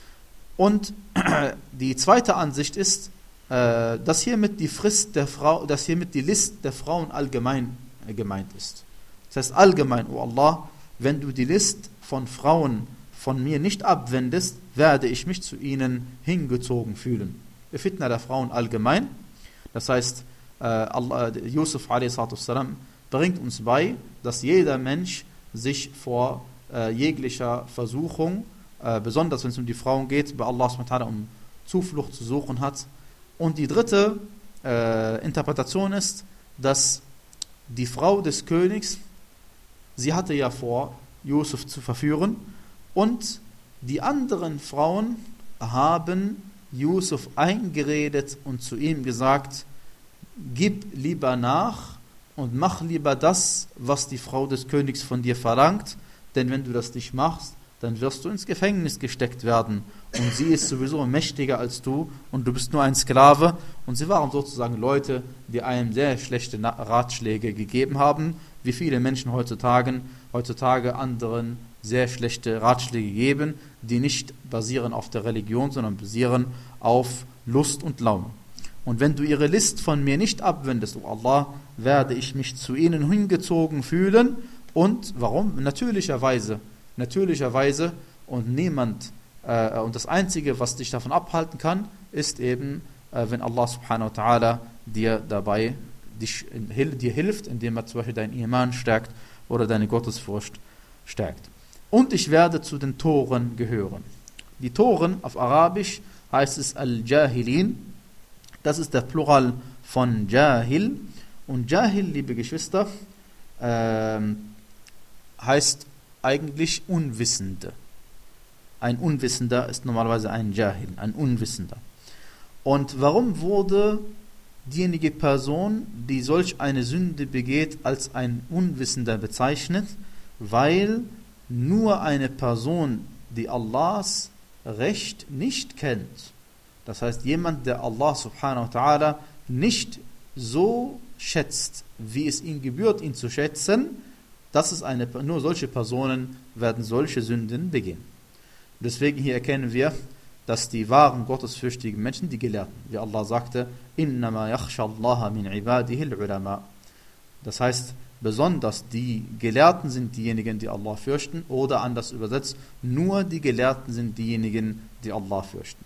Und die zweite Ansicht ist, äh, dass hiermit die Frist der Frau, dass hiermit die List der Frauen allgemein äh, gemeint ist. Das heißt allgemein, oh Allah, wenn du die List von Frauen von mir nicht abwendest, werde ich mich zu ihnen hingezogen fühlen. Die Fitna der Frauen allgemein. Das heißt, äh, Allah, Yusuf a s. bringt uns bei, dass jeder Mensch sich vor äh, jeglicher Versuchung, äh, besonders wenn es um die Frauen geht, bei Allah subhanahu wa ta'ala um Zuflucht zu suchen hat. Und die dritte äh, Interpretation ist, dass die Frau des Königs, sie hatte ja vor, Yusuf zu verführen, und die anderen Frauen haben Yusuf eingeredet und zu ihm gesagt, gib lieber nach und mach lieber das, was die Frau des Königs von dir verlangt, denn wenn du das nicht machst, dann wirst du ins Gefängnis gesteckt werden und sie ist sowieso mächtiger als du und du bist nur ein Sklave. Und sie waren sozusagen Leute, die einem sehr schlechte Ratschläge gegeben haben, wie viele Menschen heutzutage, heutzutage anderen sehr schlechte Ratschläge geben, die nicht basieren auf der Religion, sondern basieren auf Lust und Laune. Und wenn du ihre List von mir nicht abwendest, oh Allah, werde ich mich zu ihnen hingezogen fühlen. Und warum? Natürlicherweise. Natürlicherweise und niemand, äh, und das Einzige, was dich davon abhalten kann, ist eben, äh, wenn Allah subhanahu wa ta'ala dir dabei dich, dir hilft, indem er zum Beispiel dein Iman stärkt oder deine Gottesfurcht stärkt. Und ich werde zu den Toren gehören. Die Toren auf Arabisch heißt es Al-Jahilin. Das ist der Plural von Jahil. Und Jahil, liebe Geschwister, äh, heißt eigentlich Unwissende. Ein Unwissender ist normalerweise ein Jahil, ein Unwissender. Und warum wurde diejenige Person, die solch eine Sünde begeht, als ein Unwissender bezeichnet? Weil nur eine Person, die Allahs Recht nicht kennt, das heißt jemand, der Allah subhanahu wa ta'ala nicht so schätzt, wie es ihm gebührt, ihn zu schätzen, das ist eine, nur solche Personen werden solche Sünden begehen. Deswegen hier erkennen wir, dass die wahren gottesfürchtigen Menschen, die Gelehrten, wie Allah sagte, innama yakhsha Allah min ibadihi al-ulama. Das heißt, besonders die Gelehrten sind diejenigen, die Allah fürchten, oder anders übersetzt, nur die Gelehrten sind diejenigen, die Allah fürchten.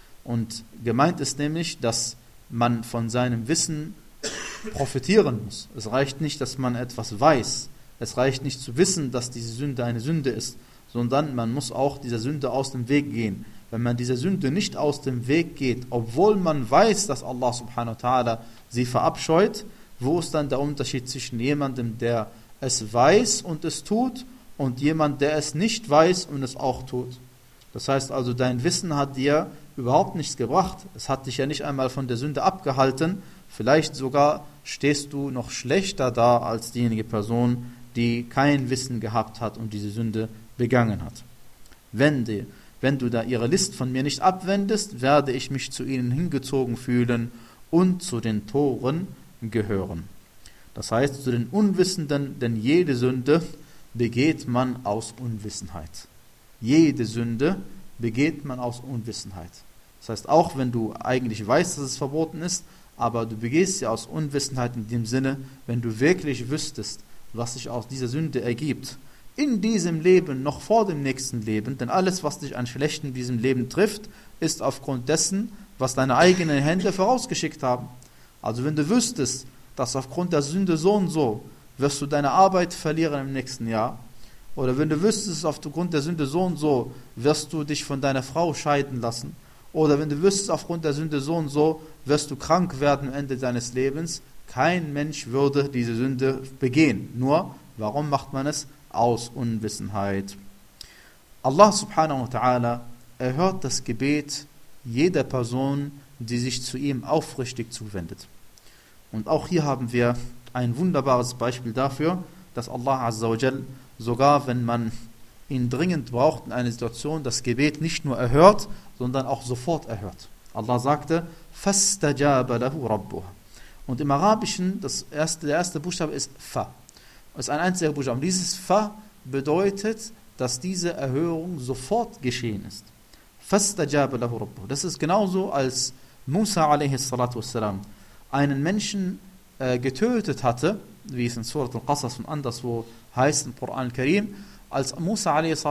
Und gemeint ist nämlich, dass man von seinem Wissen profitieren muss. Es reicht nicht, dass man etwas weiß. Es reicht nicht zu wissen, dass diese Sünde eine Sünde ist, sondern man muss auch dieser Sünde aus dem Weg gehen. Wenn man dieser Sünde nicht aus dem Weg geht, obwohl man weiß, dass Allah subhanahu wa ta'ala sie verabscheut, wo ist dann der Unterschied zwischen jemandem, der es weiß und es tut, und jemand, der es nicht weiß und es auch tut? Das heißt also, dein Wissen hat dir überhaupt nichts gebracht. Es hat dich ja nicht einmal von der Sünde abgehalten. Vielleicht sogar stehst du noch schlechter da als diejenige Person, die kein Wissen gehabt hat und diese Sünde begangen hat. Wenn, die, wenn du da ihre List von mir nicht abwendest, werde ich mich zu ihnen hingezogen fühlen und zu den Toren gehören. Das heißt, zu den Unwissenden, denn jede Sünde begeht man aus Unwissenheit. Jede Sünde begeht man aus Unwissenheit. Das heißt, auch wenn du eigentlich weißt, dass es verboten ist, aber du begehst sie aus Unwissenheit in dem Sinne, wenn du wirklich wüsstest, was sich aus dieser Sünde ergibt, in diesem Leben, noch vor dem nächsten Leben, denn alles, was dich an Schlechten in diesem Leben trifft, ist aufgrund dessen, was deine eigenen Hände vorausgeschickt haben. Also wenn du wüsstest, dass aufgrund der Sünde so und so wirst du deine Arbeit verlieren im nächsten Jahr, Oder wenn du wüsstest, aufgrund der Sünde so und so, wirst du dich von deiner Frau scheiden lassen. Oder wenn du wüsstest, aufgrund der Sünde so und so, wirst du krank werden am Ende deines Lebens. Kein Mensch würde diese Sünde begehen. Nur, warum macht man es? Aus Unwissenheit. Allah subhanahu wa ta'ala erhört das Gebet jeder Person, die sich zu ihm aufrichtig zuwendet. Und auch hier haben wir ein wunderbares Beispiel dafür, dass Allah azza wa jal, sogar wenn man ihn dringend braucht in einer Situation, das Gebet nicht nur erhört, sondern auch sofort erhört. Allah sagte, فَاسْتَجَابَ لَهُ رَبُّهُ. Und im Arabischen, das erste, der erste Buchstabe ist Fa. Das ist ein einziger Buchstabe. Dieses Fa bedeutet, dass diese Erhörung sofort geschehen ist. فَاسْتَجَابَ لَهُ رَبُّهُ. Das ist genauso, als Musa a.s. einen Menschen äh, getötet hatte, wie es in Surat al-Qasas und anderswo heißt im Koran al-Karim, als Musa a.s.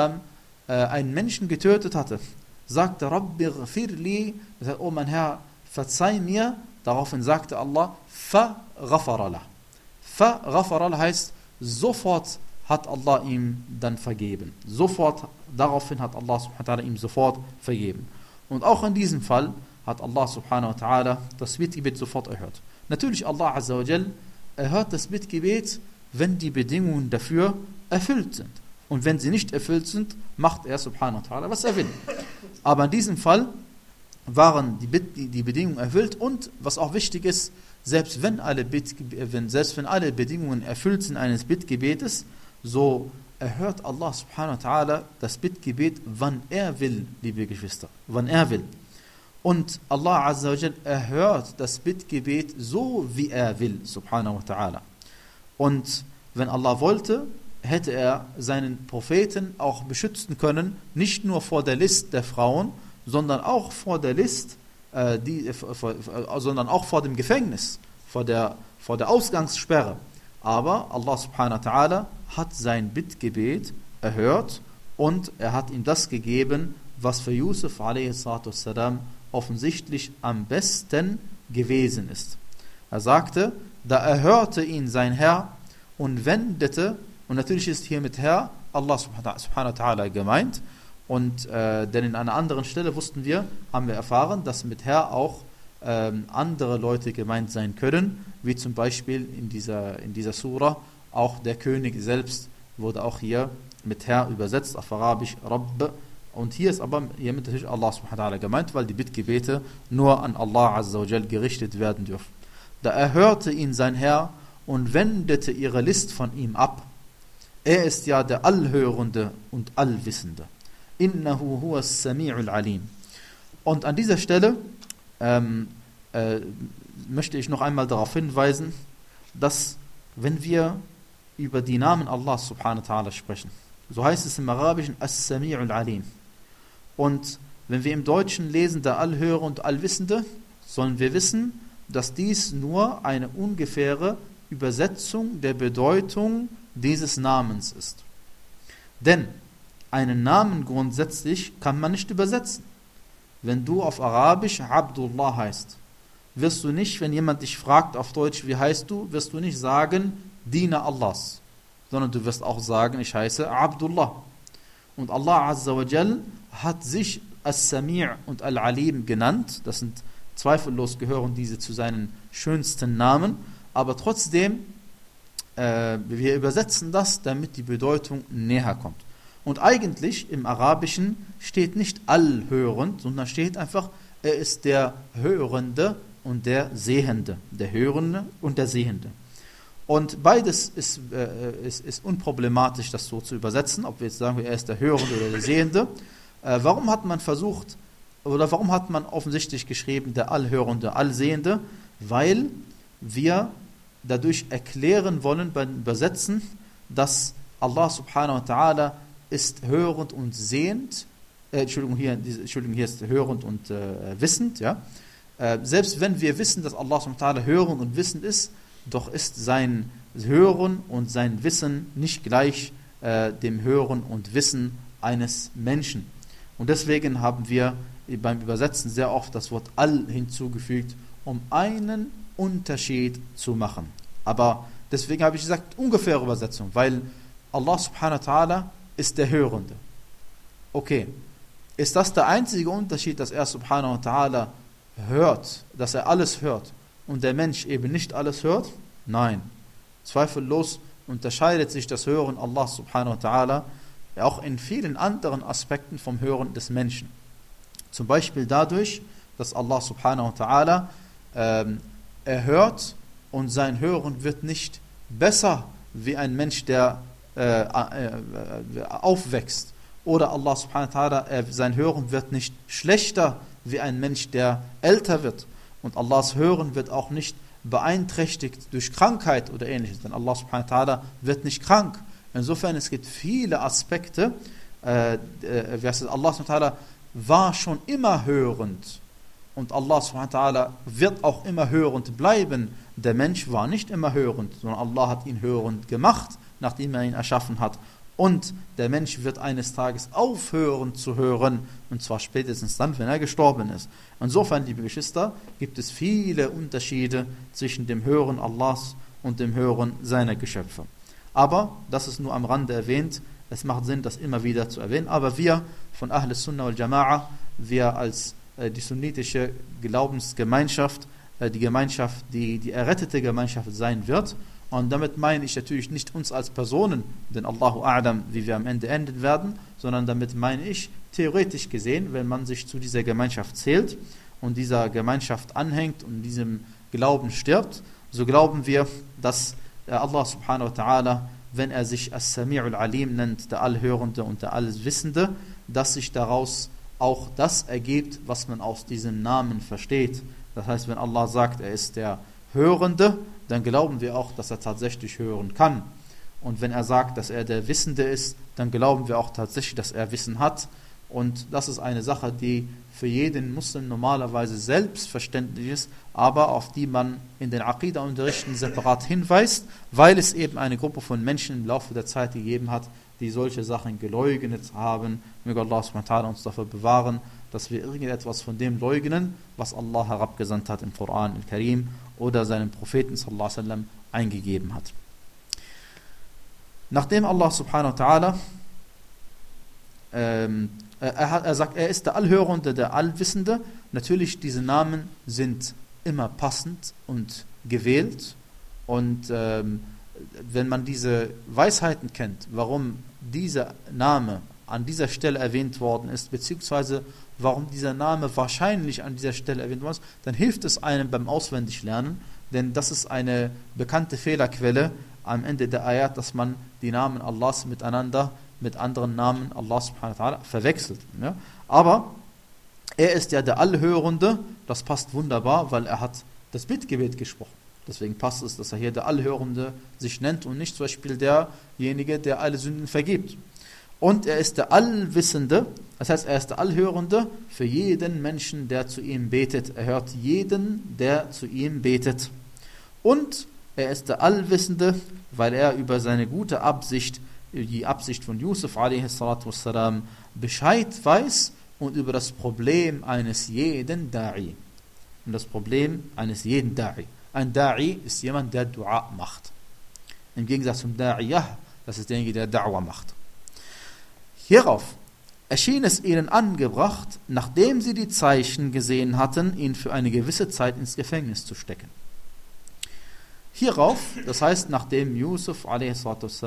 äh, einen Menschen getötet hatte, sagte, Rabbi ghfirli, das heißt, oh mein Herr, verzeih mir. Daraufhin sagte Allah, fa-ghafara lah. Fa-ghafara lah heißt, sofort hat Allah ihm dann vergeben. Sofort, daraufhin hat Allah subhanahu wa ta'ala ihm sofort vergeben. Und auch in diesem Fall hat Allah subhanahu wa ta'ala das Bittgebet sofort erhört. Natürlich, Allah azza wa jal erhört das Bittgebet, wenn die Bedingungen dafür erfüllt sind. Und wenn sie nicht erfüllt sind, macht er subhanahu wa ta'ala, was er will. Aber in diesem Fall waren die, Bitt, die, die Bedingungen erfüllt und, was auch wichtig ist, selbst wenn alle, Bitt, wenn, selbst wenn alle Bedingungen erfüllt sind eines Bittgebetes, so erhört Allah subhanahu wa ta'ala das Bittgebet, wann er will, liebe Geschwister, wann er will. Und Allah azza wa jal erhört das Bittgebet so, wie er will, subhanahu wa ta'ala. Und wenn Allah wollte, hätte er seinen Propheten auch beschützen können, nicht nur vor der List der Frauen, sondern auch vor der List, äh, die, äh, vor, äh, sondern auch vor dem Gefängnis, vor der, vor der Ausgangssperre. Aber Allah subhanahu wa ta'ala hat sein Bittgebet erhört und er hat ihm das gegeben, was für Yusuf a.s. offensichtlich am besten gewesen ist. Er sagte, da erhörte ihn sein Herr und wendete, und natürlich ist hier mit Herr Allah subhanahu wa ta'ala gemeint, und äh, denn in einer anderen Stelle wussten wir, haben wir erfahren, dass mit Herr auch ähm, andere Leute gemeint sein können, wie zum Beispiel in dieser, in dieser Sura, auch der König selbst wurde auch hier mit Herr übersetzt, auf Arabisch Rabb. Und hier ist aber hiermit natürlich Allah subhanahu wa ta'ala gemeint, weil die Bittgebete nur an Allah azza wa jal gerichtet werden dürfen. Da erhörte ihn sein Herr und wendete ihre List von ihm ab. Er ist ja der Allhörende und Allwissende. Innahu huwa as-sami'ul alim. Und an dieser Stelle ähm, äh, möchte ich noch einmal darauf hinweisen, dass wenn wir über die Namen Allah subhanahu wa ta'ala sprechen, so heißt es im Arabischen as-sami'ul alim. Und wenn wir im Deutschen lesen, der Allhörer und Allwissende, sollen wir wissen, dass dies nur eine ungefähre Übersetzung der Bedeutung dieses Namens ist. Denn einen Namen grundsätzlich kann man nicht übersetzen. Wenn du auf Arabisch Abdullah heißt, wirst du nicht, wenn jemand dich fragt auf Deutsch, wie heißt du, wirst du nicht sagen, Diener Allahs, sondern du wirst auch sagen, ich heiße Abdullah. Und Allah azza wa jal hat sich As-Sami' und Al-Alim genannt. Das sind zweifellos, gehören diese zu seinen schönsten Namen. Aber trotzdem, äh, wir übersetzen das, damit die Bedeutung näher kommt. Und eigentlich im Arabischen steht nicht allhörend, sondern steht einfach, er ist der Hörende und der Sehende. Der Hörende und der Sehende. Und beides ist, äh, ist, ist unproblematisch, das so zu übersetzen, ob wir jetzt sagen, er ist der Hörende oder der Sehende. Äh, warum hat man versucht, oder warum hat man offensichtlich geschrieben, der Allhörende, Allsehende? Weil wir dadurch erklären wollen beim Übersetzen, dass Allah subhanahu wa ta'ala ist hörend und sehend, äh, Entschuldigung, hier, Entschuldigung, hier ist hörend und äh, wissend, ja. Äh, selbst wenn wir wissen, dass Allah subhanahu wa ta'ala hörend und wissend ist, doch ist sein Hören und sein Wissen nicht gleich äh, dem Hören und Wissen eines Menschen. Und deswegen haben wir beim Übersetzen sehr oft das Wort all hinzugefügt, um einen Unterschied zu machen. Aber deswegen habe ich gesagt, ungefähre Übersetzung, weil Allah subhanahu wa ta'ala ist der Hörende. Okay, ist das der einzige Unterschied, dass er subhanahu wa ta'ala hört, dass er alles hört und der Mensch eben nicht alles hört? Nein, zweifellos unterscheidet sich das Hören Allah subhanahu wa ta'ala auch in vielen anderen Aspekten vom Hören des Menschen. Zum Beispiel dadurch, dass Allah subhanahu wa ta'ala ähm, er hört und sein Hören wird nicht besser wie ein Mensch, der äh, äh, aufwächst. Oder Allah subhanahu wa ta'ala, äh, sein Hören wird nicht schlechter wie ein Mensch, der älter wird. Und Allahs Hören wird auch nicht beeinträchtigt durch Krankheit oder ähnliches. Denn Allah subhanahu wa ta'ala wird nicht krank. Insofern, es gibt viele Aspekte. Äh, äh, Allah subhanahu wa ta'ala war schon immer hörend. Und Allah subhanahu wa ta'ala wird auch immer hörend bleiben. Der Mensch war nicht immer hörend, sondern Allah hat ihn hörend gemacht, nachdem er ihn erschaffen hat. Und der Mensch wird eines Tages aufhören zu hören, und zwar spätestens dann, wenn er gestorben ist. Insofern, liebe Geschwister, gibt es viele Unterschiede zwischen dem Hören Allahs und dem Hören seiner Geschöpfe. Aber, das ist nur am Rande erwähnt, es macht Sinn, das immer wieder zu erwähnen. Aber wir von Ahl Sunnah wal Jama'a, wir als äh, die sunnitische Glaubensgemeinschaft, äh, die Gemeinschaft, die die errettete Gemeinschaft sein wird, und damit meine ich natürlich nicht uns als Personen, denn Allahu A'lam, wie wir am Ende enden werden, sondern damit meine ich theoretisch gesehen, wenn man sich zu dieser Gemeinschaft zählt und dieser Gemeinschaft anhängt und diesem Glauben stirbt, so glauben wir, dass Allah subhanahu wa ta'ala, wenn er sich As-Sami'ul Alim nennt, der Allhörende und der Allwissende, dass sich daraus auch das ergibt, was man aus diesem Namen versteht. Das heißt, wenn Allah sagt, er ist der Hörende, dann glauben wir auch, dass er tatsächlich hören kann. Und wenn er sagt, dass er der Wissende ist, dann glauben wir auch tatsächlich, dass er Wissen hat. Und das ist eine Sache, die für jeden Muslim normalerweise selbstverständlich ist, aber auf die man in den Aqidah-Unterrichten separat hinweist, weil es eben eine Gruppe von Menschen im Laufe der Zeit gegeben hat, die solche Sachen geleugnet haben. Möge Allah subhanahu wa ta'ala uns dafür bewahren, dass wir irgendetwas von dem leugnen, was Allah herabgesandt hat im Koran, im Karim oder seinem Propheten sallallahu alaihi wasallam eingegeben hat. Nachdem Allah subhanahu wa ta'ala ähm, er, hat, er sagt, er ist der Allhörende, der Allwissende, natürlich diese Namen sind immer passend und gewählt, und ähm, wenn man diese Weisheiten kennt, warum dieser Name an dieser Stelle erwähnt worden ist, beziehungsweise warum dieser Name wahrscheinlich an dieser Stelle erwähnt worden ist, dann hilft es einem beim Auswendiglernen, denn das ist eine bekannte Fehlerquelle am Ende der Ayat, dass man die Namen Allahs miteinander, mit anderen Namen Allah subhanahu wa ta'ala verwechselt. Ja? Aber er ist ja der Allhörende, das passt wunderbar, weil er hat das Bittgebet gesprochen. Deswegen passt es, dass er hier der Allhörende sich nennt und nicht zum Beispiel derjenige, der alle Sünden vergibt. Und er ist der Allwissende, das heißt, er ist der Allhörende für jeden Menschen, der zu ihm betet. Er hört jeden, der zu ihm betet. Und er ist der Allwissende, weil er über seine gute Absicht, die Absicht von Yusuf a.s. Bescheid weiß und über das Problem eines jeden Da'i. Und das Problem eines jeden Da'i. Ein Da'i ist jemand, der Dua macht. Im Gegensatz zum Da'iyah, das ist derjenige, der Da'wa macht. Hierauf erschien es ihnen angebracht, nachdem sie die Zeichen gesehen hatten, ihn für eine gewisse Zeit ins Gefängnis zu stecken. Hierauf, das heißt, nachdem Yusuf a s.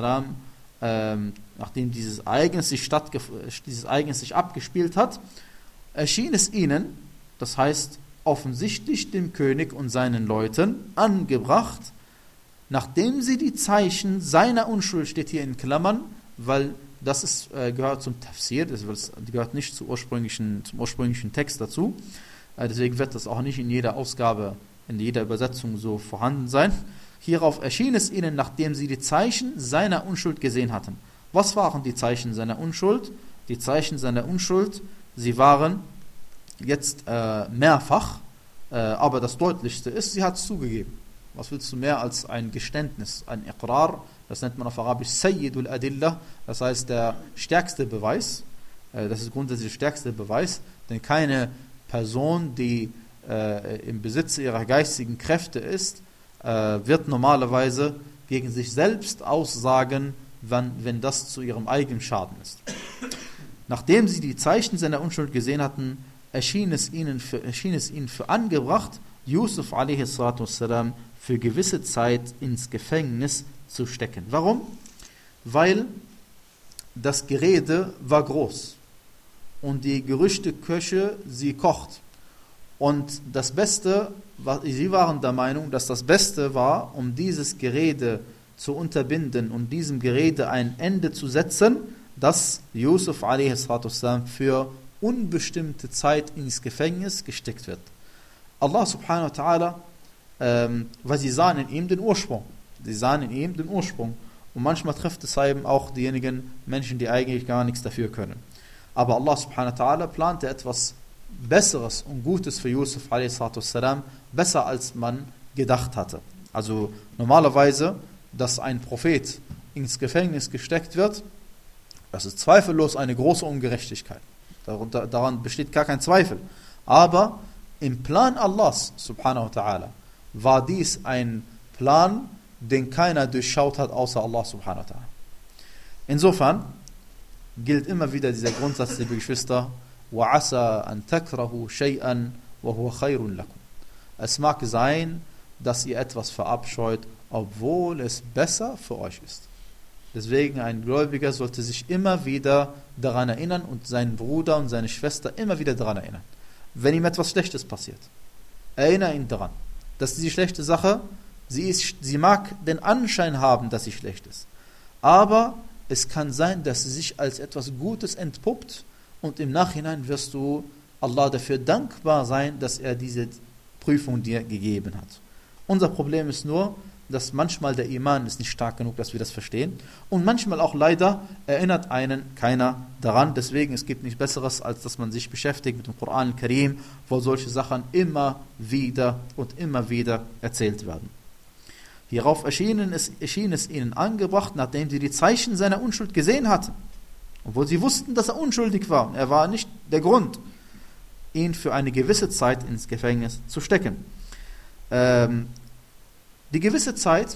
Ähm, nachdem dieses Ereignis, sich dieses Ereignis sich abgespielt hat, erschien es ihnen, das heißt offensichtlich dem König und seinen Leuten, angebracht, nachdem sie die Zeichen seiner Unschuld, steht hier in Klammern, weil das ist, äh, gehört zum Tafsir, das gehört nicht zum ursprünglichen, zum ursprünglichen Text dazu, äh, deswegen wird das auch nicht in jeder Ausgabe, in jeder Übersetzung so vorhanden sein. Hierauf erschien es ihnen, nachdem sie die Zeichen seiner Unschuld gesehen hatten. Was waren die Zeichen seiner Unschuld? Die Zeichen seiner Unschuld, sie waren jetzt äh, mehrfach, äh, aber das Deutlichste ist, sie hat es zugegeben. Was willst du mehr als ein Geständnis, ein Iqrar? Das nennt man auf Arabisch Sayyidul Adillah, das heißt der stärkste Beweis. Äh, das ist grundsätzlich der stärkste Beweis, denn keine Person, die äh, im Besitz ihrer geistigen Kräfte ist, wird normalerweise gegen sich selbst aussagen, wenn, wenn das zu ihrem eigenen Schaden ist. Nachdem sie die Zeichen seiner Unschuld gesehen hatten, erschien es ihnen für, erschien es ihnen für angebracht, Yusuf a s. für gewisse Zeit ins Gefängnis zu stecken. Warum? Weil das Gerede war groß und die Gerüchteküche, sie kocht. Und das Beste, sie waren der Meinung, dass das Beste war, um dieses Gerede zu unterbinden und diesem Gerede ein Ende zu setzen, dass Yusuf a s. für unbestimmte Zeit ins Gefängnis gesteckt wird. Allah subhanahu wa ta'ala, ähm, weil sie sahen in ihm den Ursprung. Sie sahen in ihm den Ursprung. Und manchmal trifft es eben auch diejenigen Menschen, die eigentlich gar nichts dafür können. Aber Allah subhanahu wa ta'ala plante etwas Besseres und Gutes für Yusuf a s. besser als man gedacht hatte. Also normalerweise, dass ein Prophet ins Gefängnis gesteckt wird, das ist zweifellos eine große Ungerechtigkeit. Darunter, daran besteht gar kein Zweifel. Aber im Plan Allahs subhanahu wa ta'ala war dies ein Plan, den keiner durchschaut hat, außer Allah subhanahu wa ta'ala. Insofern gilt immer wieder dieser Grundsatz, liebe Geschwister, وَعَسَى أَن تَكْرَهُ شَيْئًا وَهُوَ خَيْرٌ لَكُمْ. Es mag sein, dass ihr etwas verabscheut, obwohl es besser für euch ist. Deswegen ein Gläubiger sollte sich immer wieder daran erinnern und seinen Bruder und seine Schwester immer wieder daran erinnern. Wenn ihm etwas Schlechtes passiert, erinnere ihn daran, dass diese schlechte Sache, sie, ist, sie mag den Anschein haben, dass sie schlecht ist. Aber es kann sein, dass sie sich als etwas Gutes entpuppt und im Nachhinein wirst du Allah dafür dankbar sein, dass er diese Prüfung dir gegeben hat. Unser Problem ist nur, dass manchmal der Iman ist nicht stark genug, dass wir das verstehen. Und manchmal auch leider erinnert einen keiner daran. Deswegen, es gibt nichts Besseres, als dass man sich beschäftigt mit dem Koran al-Karim, wo solche Sachen immer wieder und immer wieder erzählt werden. Hierauf erschien es, erschien es ihnen angebracht, nachdem sie die Zeichen seiner Unschuld gesehen hatten. Obwohl sie wussten, dass er unschuldig war. Und er war nicht der Grund, ihn für eine gewisse Zeit ins Gefängnis zu stecken. Ähm, Die gewisse Zeit,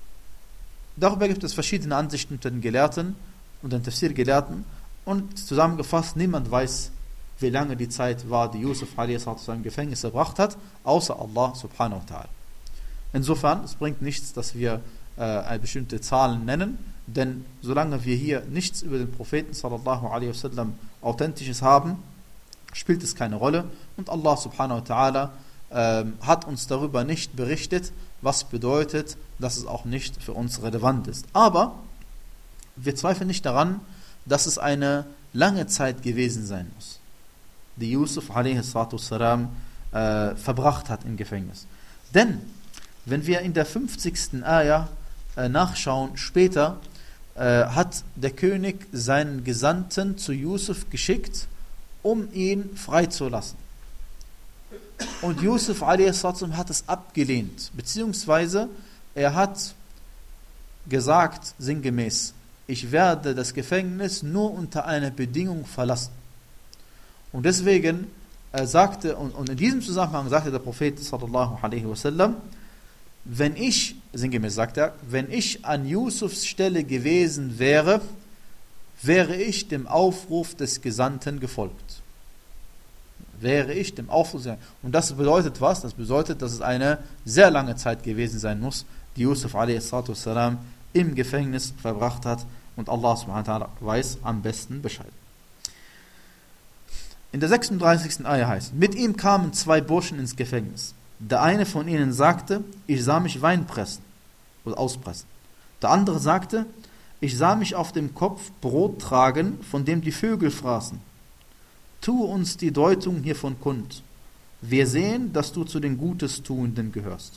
darüber gibt es verschiedene Ansichten unter den Gelehrten und den Tafsir-Gelehrten und zusammengefasst, niemand weiß, wie lange die Zeit war, die Yusuf a s. im Gefängnis verbracht hat, außer Allah subhanahu wa ta'ala. Insofern, es bringt nichts, dass wir äh, bestimmte Zahlen nennen, denn solange wir hier nichts über den Propheten sallallahu alaihi wasallam Authentisches haben, spielt es keine Rolle und Allah subhanahu wa ta'ala äh, hat uns darüber nicht berichtet, was bedeutet, dass es auch nicht für uns relevant ist. Aber wir zweifeln nicht daran, dass es eine lange Zeit gewesen sein muss, die Yusuf a s. äh, verbracht hat im Gefängnis. Denn, wenn wir in der fünfzigsten Ayah äh, nachschauen, später äh, hat der König seinen Gesandten zu Yusuf geschickt, um ihn freizulassen. Und Yusuf a s. hat es abgelehnt, beziehungsweise er hat gesagt, sinngemäß, ich werde das Gefängnis nur unter einer Bedingung verlassen. Und deswegen äh, sagte, und, und in diesem Zusammenhang sagte der Prophet sallallahu alaihi wasallam, wenn ich, sinngemäß sagt er, wenn ich an Yusufs Stelle gewesen wäre, wäre ich dem Aufruf des Gesandten gefolgt. Wäre ich dem Aufruf. Und das bedeutet was? Das bedeutet, dass es eine sehr lange Zeit gewesen sein muss, die Yusuf a s. im Gefängnis verbracht hat. Und Allah subhanahu wa ta'ala weiß am besten Bescheid. In der sechsunddreißigsten Ayah heißt, mit ihm kamen zwei Burschen ins Gefängnis. Der eine von ihnen sagte, ich sah mich Wein pressen oder auspressen. Der andere sagte, ich sah mich auf dem Kopf Brot tragen, von dem die Vögel fraßen. Tu uns die Deutung hiervon kund. Wir sehen, dass du zu den Gutestuenden gehörst.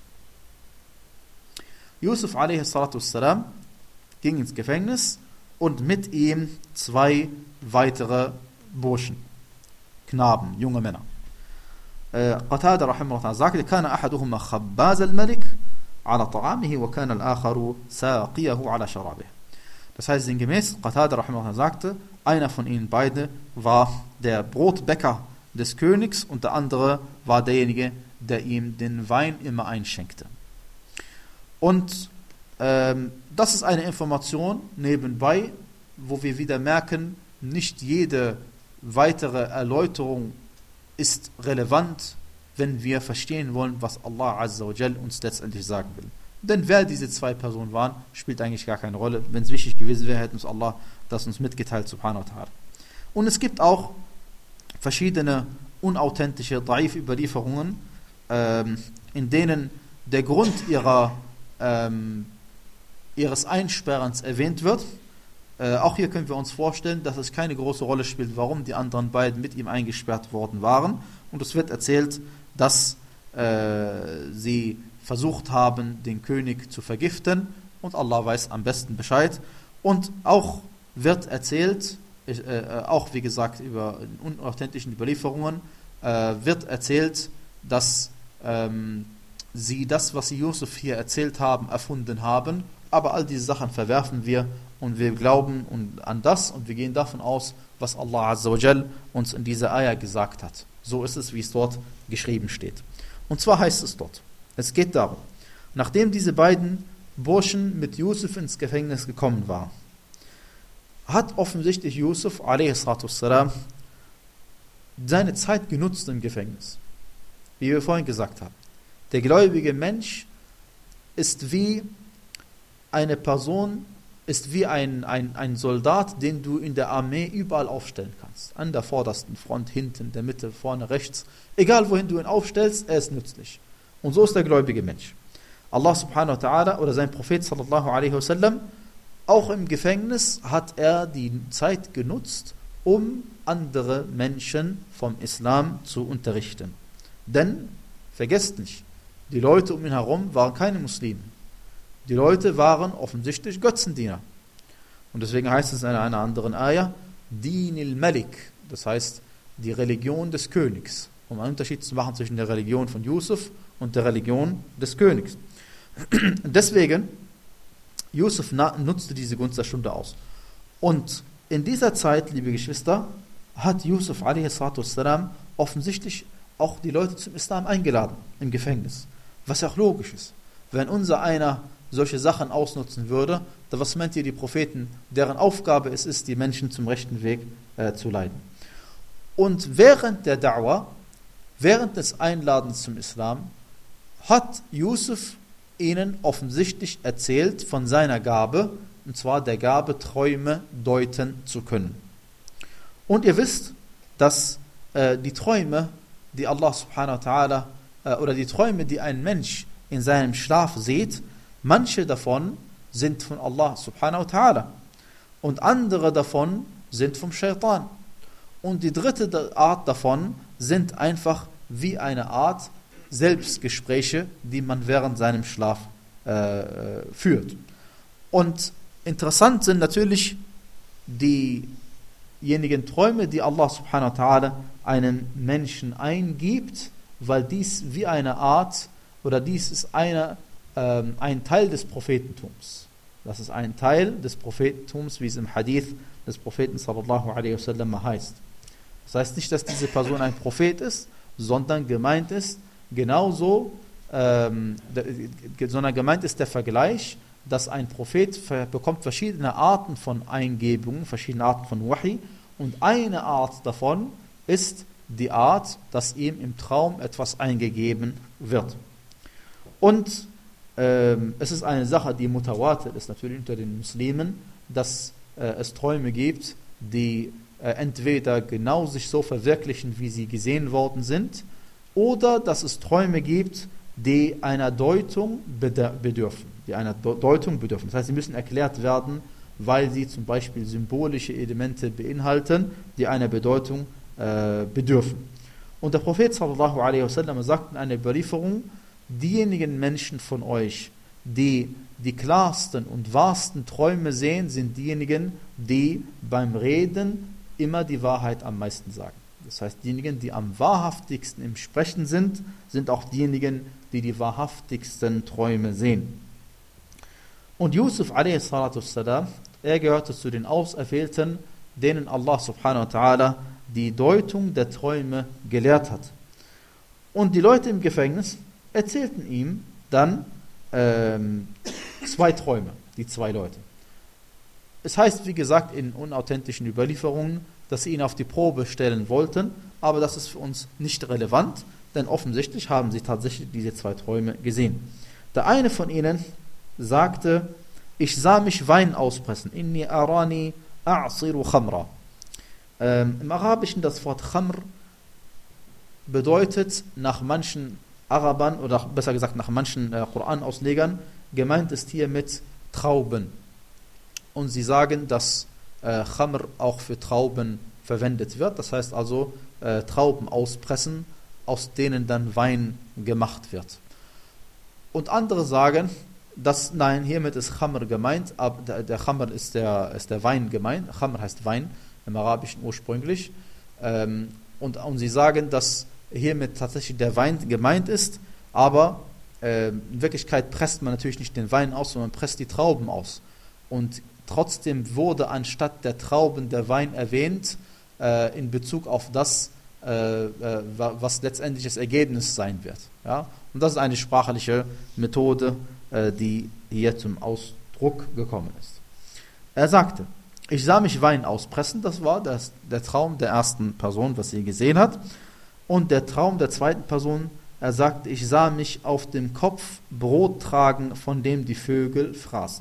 Yusuf a s. ging ins Gefängnis und mit ihm zwei weitere Burschen, Knaben, junge Männer. Qatada rahimahullah sagte, kana ahaduhuma khabbaz al-malik ala ta'amihi wa kana al-akharu saqiyahu ala sharabih. Das heißt, sinngemäß, Qatada rahimahullah sagte, einer von ihnen beide war der Brotbäcker des Königs und der andere war derjenige, der ihm den Wein immer einschenkte. Und ähm, das ist eine Information nebenbei, wo wir wieder merken, nicht jede weitere Erläuterung ist relevant, wenn wir verstehen wollen, was Allah Azza wa Jal uns letztendlich sagen will. Denn wer diese zwei Personen waren, spielt eigentlich gar keine Rolle. Wenn es wichtig gewesen wäre, hätte uns Allah das uns mitgeteilt, subhanahu wa ta'ala. Und es gibt auch verschiedene unauthentische Da'if-Überlieferungen, ähm, in denen der Grund ihrer, ähm, ihres Einsperrens erwähnt wird. Äh, auch hier können wir uns vorstellen, dass es keine große Rolle spielt, warum die anderen beiden mit ihm eingesperrt worden waren. Und es wird erzählt, dass äh, sie versucht haben, den König zu vergiften, und Allah weiß am besten Bescheid. Und auch wird erzählt, äh, auch wie gesagt über unauthentischen Überlieferungen, äh, wird erzählt, dass ähm, sie das, was sie Yusuf hier erzählt haben, erfunden haben. Aber all diese Sachen verwerfen wir und wir glauben an das und wir gehen davon aus, was Allah Azza wa Jal uns in dieser Ayah gesagt hat. So ist es, wie es dort geschrieben steht. Und zwar heißt es dort, es geht darum, nachdem diese beiden Burschen mit Yusuf ins Gefängnis gekommen waren, hat offensichtlich Yusuf a s. seine Zeit genutzt im Gefängnis. Wie wir vorhin gesagt haben. Der gläubige Mensch ist wie eine Person, ist wie ein, ein, ein Soldat, den du in der Armee überall aufstellen kannst. An der vordersten Front, hinten, in der Mitte, vorne, rechts. Egal wohin du ihn aufstellst, er ist nützlich. Und so ist der gläubige Mensch. Allah subhanahu wa ta'ala oder sein Prophet sallallahu alaihi wasallam, auch im Gefängnis hat er die Zeit genutzt, um andere Menschen vom Islam zu unterrichten. Denn, vergesst nicht, die Leute um ihn herum waren keine Muslime. Die Leute waren offensichtlich Götzendiener. Und deswegen heißt es in einer anderen Ayah, Dinil Malik, das heißt die Religion des Königs, um einen Unterschied zu machen zwischen der Religion von Yusuf und der Religion des Königs. Deswegen, Yusuf nutzte diese Gunst der Stunde aus. Und in dieser Zeit, liebe Geschwister, hat Yusuf a s. offensichtlich auch die Leute zum Islam eingeladen im Gefängnis. Was auch logisch ist. Wenn unser einer solche Sachen ausnutzen würde, dann was meint ihr die Propheten, deren Aufgabe es ist, die Menschen zum rechten Weg äh, zu leiten. Und während der Da'wah, während des Einladens zum Islam, hat Yusuf ihnen offensichtlich erzählt von seiner Gabe, und zwar der Gabe, Träume deuten zu können. Und ihr wisst, dass äh, die Träume, die Allah subhanahu wa ta'ala, äh, oder die Träume, die ein Mensch in seinem Schlaf sieht, manche davon sind von Allah subhanahu wa ta'ala und andere davon sind vom Shaitan. Und die dritte Art davon sind einfach wie eine Art Selbstgespräche, die man während seinem Schlaf äh, führt. Und interessant sind natürlich diejenigen Träume, die Allah subhanahu wa ta'ala einem Menschen eingibt, weil dies wie eine Art, oder dies ist eine, ähm, ein Teil des Prophetentums. Das ist ein Teil des Prophetentums, wie es im Hadith des Propheten sallallahu alaihi wasallam heißt. Das heißt nicht, dass diese Person ein Prophet ist, sondern gemeint ist, genauso, ähm, sondern gemeint ist der Vergleich, dass ein Prophet bekommt verschiedene Arten von Eingebungen, verschiedene Arten von Wahi, und eine Art davon ist die Art, dass ihm im Traum etwas eingegeben wird. Und ähm, es ist eine Sache, die mutawatir ist natürlich unter den Muslimen, dass äh, es Träume gibt, die äh, entweder genau sich so verwirklichen, wie sie gesehen worden sind, oder dass es Träume gibt, die einer Deutung bedürfen, die einer Deutung bedürfen. Das heißt, sie müssen erklärt werden, weil sie zum Beispiel symbolische Elemente beinhalten, die einer Bedeutung äh, bedürfen. Und der Prophet sallallahu alaihi wasallam sagt in einer Überlieferung, diejenigen Menschen von euch, die die klarsten und wahrsten Träume sehen, sind diejenigen, die beim Reden immer die Wahrheit am meisten sagen. Das heißt, diejenigen, die am wahrhaftigsten im Sprechen sind, sind auch diejenigen, die die wahrhaftigsten Träume sehen. Und Yusuf a s. er gehörte zu den Auserwählten, denen Allah subhanahu wa ta'ala die Deutung der Träume gelehrt hat. Und die Leute im Gefängnis erzählten ihm dann ähm, zwei Träume, die zwei Leute. Es heißt, wie gesagt, in unauthentischen Überlieferungen, dass sie ihn auf die Probe stellen wollten, aber das ist für uns nicht relevant, denn offensichtlich haben sie tatsächlich diese zwei Träume gesehen. Der eine von ihnen sagte, ich sah mich Wein auspressen. Inni arani a'siru khamra. Ähm, Im Arabischen das Wort Khamr bedeutet nach manchen Arabern oder besser gesagt nach manchen äh, Koran-Auslegern, gemeint ist hier mit Trauben. Und sie sagen, dass äh, Khamr auch für Trauben verwendet wird. Das heißt also äh, Trauben auspressen, aus denen dann Wein gemacht wird. Und andere sagen, dass, nein, hiermit ist Khamr gemeint, aber der, der Khamr ist der, ist der Wein gemeint. Khamr heißt Wein im Arabischen ursprünglich. Ähm, und, und sie sagen, dass hiermit tatsächlich der Wein gemeint ist, aber äh, in Wirklichkeit presst man natürlich nicht den Wein aus, sondern man presst die Trauben aus. Und trotzdem wurde anstatt der Trauben der Wein erwähnt, äh, in Bezug auf das, äh, äh, was letztendlich das Ergebnis sein wird. Ja? Und das ist eine sprachliche Methode, äh, die hier zum Ausdruck gekommen ist. Er sagte, ich sah mich Wein auspressen, das war das, der Traum der ersten Person, was sie gesehen hat. Und der Traum der zweiten Person, er sagte, ich sah mich auf dem Kopf Brot tragen, von dem die Vögel fraßen.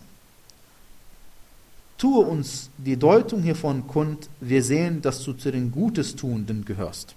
Tue uns die Deutung hiervon kund, wir sehen, dass du zu den Gutestuenden gehörst.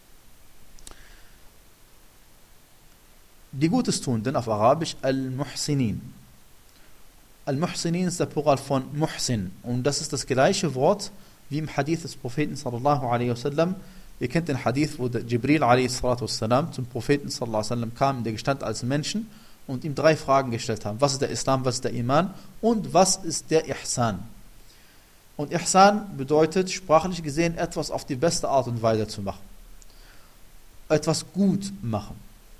Die Gutestuenden auf Arabisch Al-Muhsinin. Al-Muhsinin ist der Plural von Muhsin. Und das ist das gleiche Wort wie im Hadith des Propheten sallallahu alaihi wasallam. Ihr kennt den Hadith, wo Jibril alaihi salatu wassalam zum Propheten sallallahu alaihi wasallam kam, der gestand als Menschen und ihm drei Fragen gestellt haben. Was ist der Islam, was ist der Iman und was ist der Ihsan? Und Ihsan bedeutet, sprachlich gesehen, etwas auf die beste Art und Weise zu machen. Etwas gut machen.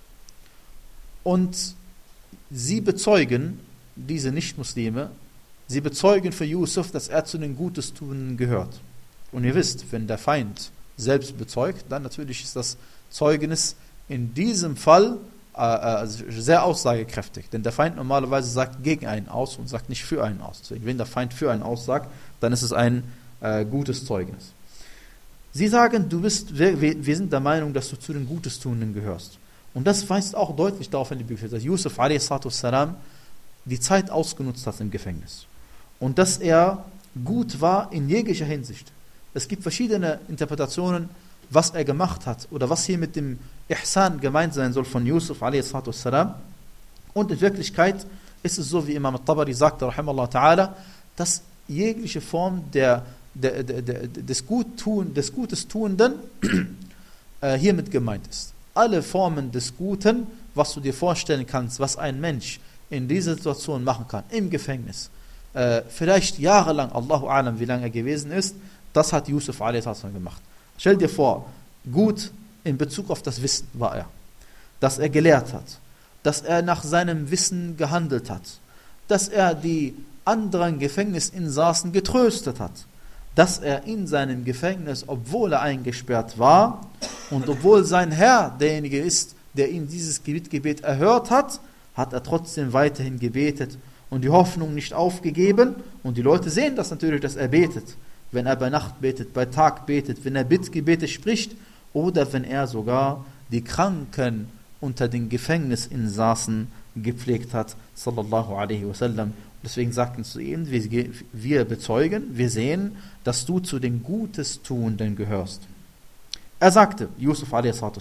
Und sie bezeugen, diese Nicht-Muslime, sie bezeugen für Yusuf, dass er zu den Gutestuenden gehört. Und ihr wisst, wenn der Feind selbst bezeugt, dann natürlich ist das Zeugnis in diesem Fall äh, sehr aussagekräftig. Denn der Feind normalerweise sagt gegen einen aus und sagt nicht für einen aus. Deswegen, wenn der Feind für einen aussagt, dann ist es ein äh, gutes Zeugnis. Sie sagen, du bist, wir, wir sind der Meinung, dass du zu den Gutestuenden gehörst. Und das weist auch deutlich darauf hin, dass Yusuf a s. die Zeit ausgenutzt hat im Gefängnis. Und dass er gut war in jeglicher Hinsicht. Es gibt verschiedene Interpretationen, was er gemacht hat oder was hier mit dem Ihsan gemeint sein soll von Yusuf a s. Und in Wirklichkeit ist es so, wie Imam al-Tabari sagte, rahimallahu ta'ala, dass jegliche Form der, der, der, der, des, Guttun, des Gutes Tuenden äh, hiermit gemeint ist. Alle Formen des Guten, was du dir vorstellen kannst, was ein Mensch in dieser Situation machen kann, im Gefängnis, äh, vielleicht jahrelang, Allahu a'lam, wie lange er gewesen ist, das hat Yusuf a s. gemacht. Stell dir vor, gut in Bezug auf das Wissen war er, dass er gelehrt hat, dass er nach seinem Wissen gehandelt hat, dass er die anderen Gefängnisinsassen getröstet hat, dass er in seinem Gefängnis, obwohl er eingesperrt war und obwohl sein Herr derjenige ist, der ihm dieses Gebet erhört hat, hat er trotzdem weiterhin gebetet und die Hoffnung nicht aufgegeben. Und die Leute sehen das natürlich, dass er betet. Wenn er bei Nacht betet, bei Tag betet, wenn er Bittgebete spricht oder wenn er sogar die Kranken unter den Gefängnisinsassen gepflegt hat, sallallahu alaihi wasallam. Deswegen sagten sie zu ihm, wir, wir bezeugen, wir sehen, dass du zu den Gutestuenden gehörst. Er sagte, Yusuf a s.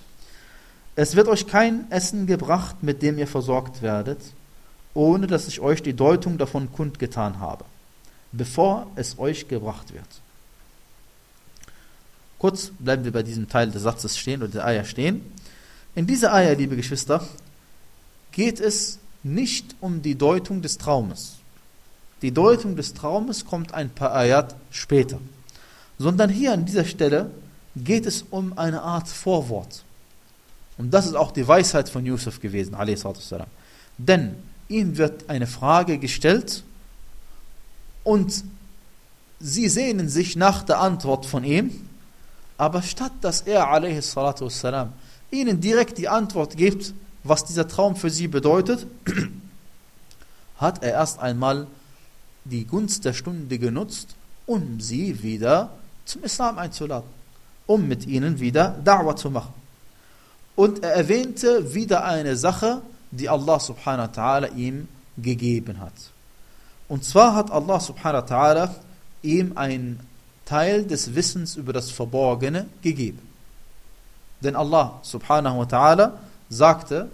Es wird euch kein Essen gebracht, mit dem ihr versorgt werdet, ohne dass ich euch die Deutung davon kundgetan habe, bevor es euch gebracht wird. Kurz bleiben wir bei diesem Teil des Satzes stehen oder der Ayah stehen. In dieser Ayah, liebe Geschwister, geht es nicht um die Deutung des Traumes. Die Deutung des Traumes kommt ein paar Ayat später. Sondern hier an dieser Stelle geht es um eine Art Vorwort. Und das ist auch die Weisheit von Yusuf gewesen, a.s. Denn ihm wird eine Frage gestellt und sie sehnen sich nach der Antwort von ihm, aber statt dass er a.s. ihnen direkt die Antwort gibt, was dieser Traum für sie bedeutet, hat er erst einmal die Gunst der Stunde genutzt, um sie wieder zum Islam einzuladen, um mit ihnen wieder Da'wah zu machen. Und er erwähnte wieder eine Sache, die Allah subhanahu wa ta'ala ihm gegeben hat. Und zwar hat Allah subhanahu wa ta'ala ihm einen Teil des Wissens über das Verborgene gegeben. Denn Allah subhanahu wa ta'ala sagte,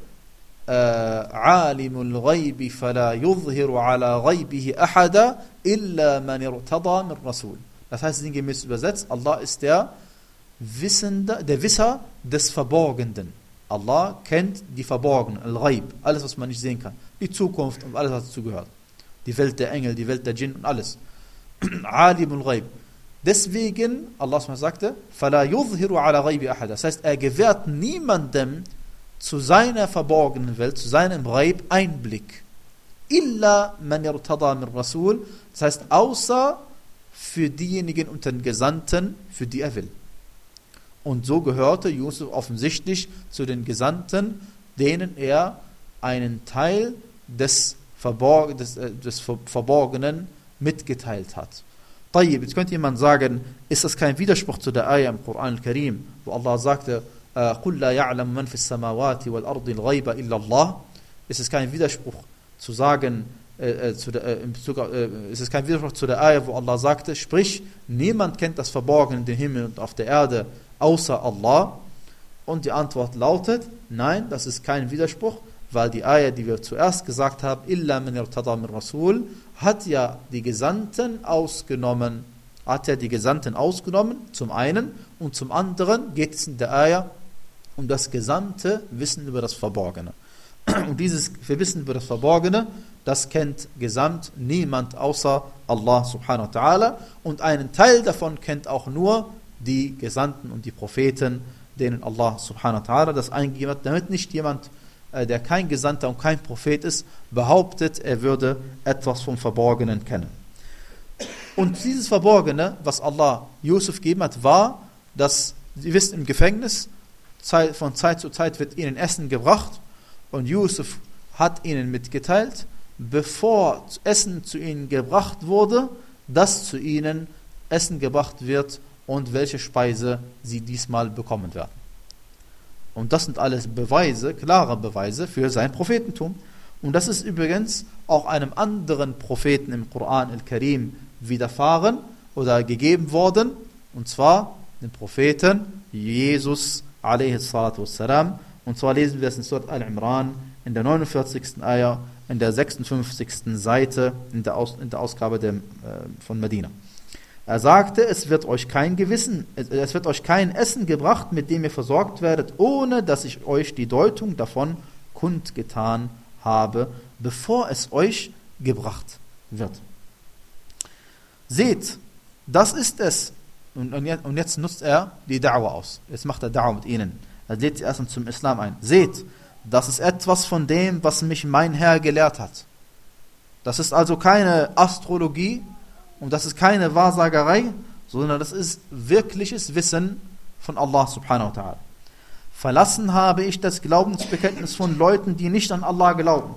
عَالِمُ الْغَيْبِ فَلَا يُظْهِرُ عَلَى غَيْبِهِ أَحَدًا إِلَّا مَنِ ارْتَضَى مِنْ رَسُولٍ. Das heißt sinngemäß übersetzt, Allah ist der Wissende, der Wisser des Verborgenen. Allah kennt die Verborgenen, Al-Ghaib, alles was man nicht sehen kann, die Zukunft und alles was dazu gehört. Die Welt der Engel, die Welt der Djinn und alles. Alimul Ghaib. Deswegen, Allah sagte, فَلَا يُظْهِرُ عَلَى غَيْبِ أَحَدًا. Das heißt, er gewährt niemandem zu seiner verborgenen Welt, zu seinem Ghaib Einblick. إِلَّا مَنْ يَرْتَضَى مِنْ رَسُولٍ. Das heißt, außer für diejenigen unter den Gesandten, für die er will. Und so gehörte Yusuf offensichtlich zu den Gesandten, denen er einen Teil des, Verborg des, äh, des Verborgenen mitgeteilt hat. Tayyib, jetzt könnte jemand sagen, ist das kein Widerspruch zu der Ayah im Koran al-Karim, wo Allah sagte, قُلْ لَا يَعْلَمُ مَنْ فِي السَّمَاوَاتِ وَالْأَرْضِ الْغَيْبَ إِلَّا اللَّهِ. Ist es kein Widerspruch zu sagen, äh, zu der, äh, in Bezug auf, äh, ist es kein Widerspruch zu der Ayah, wo Allah sagte, sprich, niemand kennt das Verborgene in den Himmel und auf der Erde, außer Allah? Und die Antwort lautet, nein, das ist kein Widerspruch, weil die Ayah, die wir zuerst gesagt haben, illa man irtada min Rasul, hat ja die Gesandten ausgenommen, hat ja die Gesandten ausgenommen, zum einen, und zum anderen geht es in der Ayah um das gesamte Wissen über das Verborgene. Und dieses Wissen über das Verborgene, das kennt gesamt niemand außer Allah subhanahu wa ta'ala, und einen Teil davon kennt auch nur die Gesandten und die Propheten, denen Allah subhanahu wa ta'ala das eingegeben hat, damit nicht jemand, der kein Gesandter und kein Prophet ist, behauptet, er würde etwas vom Verborgenen kennen. Und dieses Verborgene, was Allah Yusuf gegeben hat, war, dass, Sie wissen, im Gefängnis, von Zeit zu Zeit wird ihnen Essen gebracht, und Yusuf hat ihnen mitgeteilt, bevor Essen zu ihnen gebracht wurde, dass zu ihnen Essen gebracht wird und welche Speise sie diesmal bekommen werden. Und das sind alles Beweise, klare Beweise für sein Prophetentum. Und das ist übrigens auch einem anderen Propheten im Koran al-Karim widerfahren oder gegeben worden, und zwar dem Propheten Jesus alaihi salatu wassalam. Und zwar lesen wir es in Surat Al-Imran in der neunundvierzigsten Ayah, in der sechsundfünfzigsten Seite in der, Aus, in der Ausgabe der, äh, von Medina. Er sagte, es wird euch kein Gewissen, es wird euch kein Essen gebracht, mit dem ihr versorgt werdet, ohne dass ich euch die Deutung davon kundgetan habe, bevor es euch gebracht wird. Seht, das ist es. Und, und, jetzt, und jetzt nutzt er die Da'wah aus. Jetzt macht er Da'wah mit ihnen. Er lädt sie erstmal zum Islam ein. Seht, das ist etwas von dem, was mich mein Herr gelehrt hat. Das ist also keine Astrologie, und das ist keine Wahrsagerei, sondern das ist wirkliches Wissen von Allah subhanahu wa ta'ala. Verlassen habe ich das Glaubensbekenntnis von Leuten, die nicht an Allah glauben.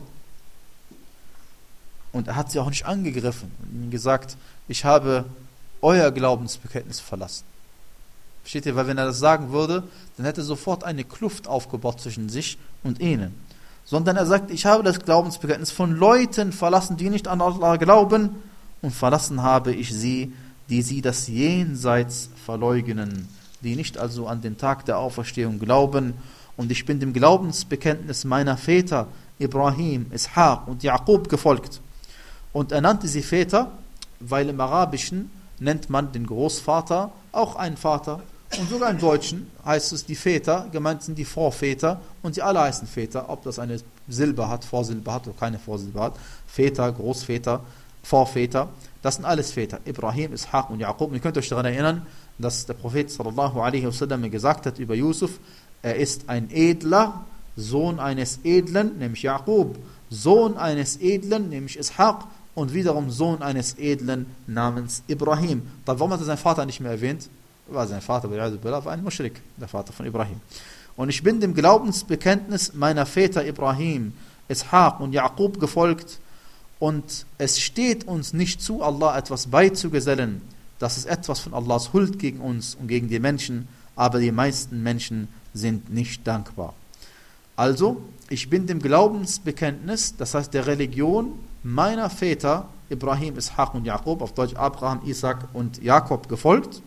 Und er hat sie auch nicht angegriffen und ihnen gesagt, ich habe euer Glaubensbekenntnis verlassen. Versteht ihr? Weil wenn er das sagen würde, dann hätte sofort eine Kluft aufgebaut zwischen sich und ihnen. Sondern er sagt, ich habe das Glaubensbekenntnis von Leuten verlassen, die nicht an Allah glauben, und verlassen habe ich sie, die sie das Jenseits verleugnen, die nicht also an den Tag der Auferstehung glauben. Und ich bin dem Glaubensbekenntnis meiner Väter Ibrahim, Ishaq und Jaqub gefolgt. Und er nannte sie Väter, weil im Arabischen nennt man den Großvater auch einen Vater. Und sogar im Deutschen heißt es die Väter, gemeint sind die Vorväter, und die alle heißen Väter, ob das eine Silbe hat, Vorsilbe hat oder keine Vorsilbe hat. Väter, Großväter, Vorväter, das sind alles Väter. Ibrahim, Ishaq und Jaqub. Und ihr könnt euch daran erinnern, dass der Prophet sallallahu alaihi wasallam gesagt hat über Yusuf, er ist ein Edler, Sohn eines Edlen, nämlich Jaqub, Sohn eines Edlen, nämlich Ishaq, und wiederum Sohn eines Edlen namens Ibrahim. Da warum hat er seinen Vater nicht mehr erwähnt? War sein Vater, war ein Muschrik, der Vater von Ibrahim. Und ich bin dem Glaubensbekenntnis meiner Väter Ibrahim, Ishaq und Jaqub gefolgt, und es steht uns nicht zu, Allah etwas beizugesellen. Das ist etwas von Allahs Huld gegen uns und gegen die Menschen, aber die meisten Menschen sind nicht dankbar. Also, ich bin dem Glaubensbekenntnis, das heißt der Religion meiner Väter, Ibrahim, Ishaq und Jakob, auf Deutsch Abraham, Isaac und Jakob, gefolgt.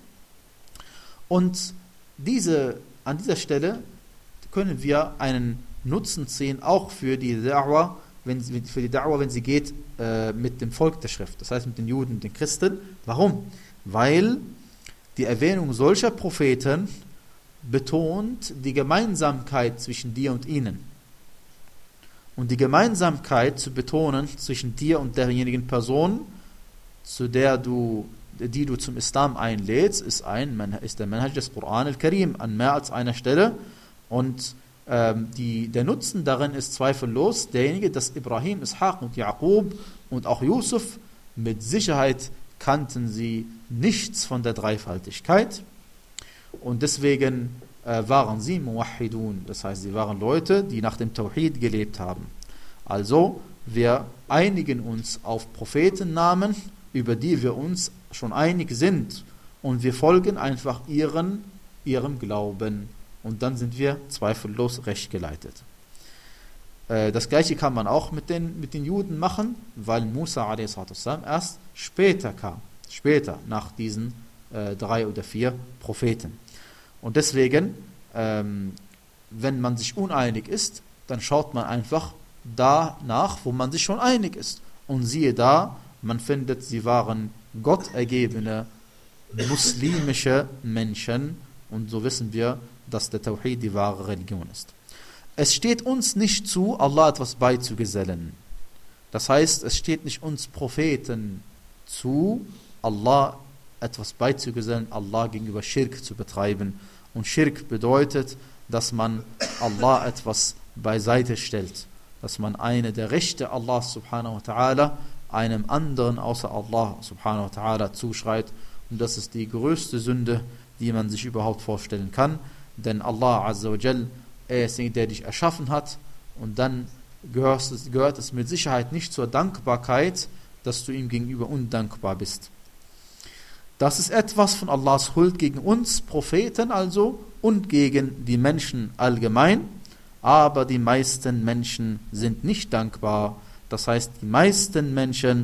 Und diese, an dieser Stelle können wir einen Nutzen sehen, auch für die Da'wah, wenn sie, für die Da'wah, wenn sie geht äh, mit dem Volk der Schrift, das heißt mit den Juden und den Christen. Warum? Weil die Erwähnung solcher Propheten betont die Gemeinsamkeit zwischen dir und ihnen. Und die Gemeinsamkeit zu betonen zwischen dir und derjenigen Person, zu der du, die du zum Islam einlädst, ist, ein, ist der Manhaj des Quran al-Karim an mehr als einer Stelle. Und ähm, die, der Nutzen darin ist zweifellos derjenige, dass Ibrahim, Ishaq und Jakob und auch Yusuf, mit Sicherheit kannten sie nichts von der Dreifaltigkeit. Und deswegen äh, waren sie Muwahhidun, das heißt, sie waren Leute, die nach dem Tawhid gelebt haben. Also, wir einigen uns auf Prophetennamen, über die wir uns schon einig sind, und wir folgen einfach ihren, ihrem Glauben. Und dann sind wir zweifellos rechtgeleitet. Äh, das gleiche kann man auch mit den, mit den Juden machen, weil Musa a s. erst später kam, später nach diesen äh, drei oder vier Propheten. Und deswegen, ähm, wenn man sich uneinig ist, dann schaut man einfach danach, wo man sich schon einig ist. Und siehe da, man findet, sie waren gottergebene, muslimische Menschen. Und so wissen wir, dass der Tawhid die wahre Religion ist. Es steht uns nicht zu, Allah etwas beizugesellen. Das heißt, es steht nicht uns Propheten zu, Allah etwas beizugesellen, Allah gegenüber Schirk zu betreiben. Und Schirk bedeutet, dass man Allah etwas beiseite stellt, dass man eine der Rechte Allah subhanahu wa ta'ala einem anderen außer Allah subhanahu wa ta'ala zuschreibt. Und das ist die größte Sünde, die man sich überhaupt vorstellen kann. Denn Allah azza wa jal, er ist der, der dich erschaffen hat, und dann gehört es, gehört es mit Sicherheit nicht zur Dankbarkeit, dass du ihm gegenüber undankbar bist. Das ist etwas von Allahs Huld gegen uns, Propheten also, und gegen die Menschen allgemein. Aber die meisten Menschen sind nicht dankbar. Das heißt, die meisten Menschen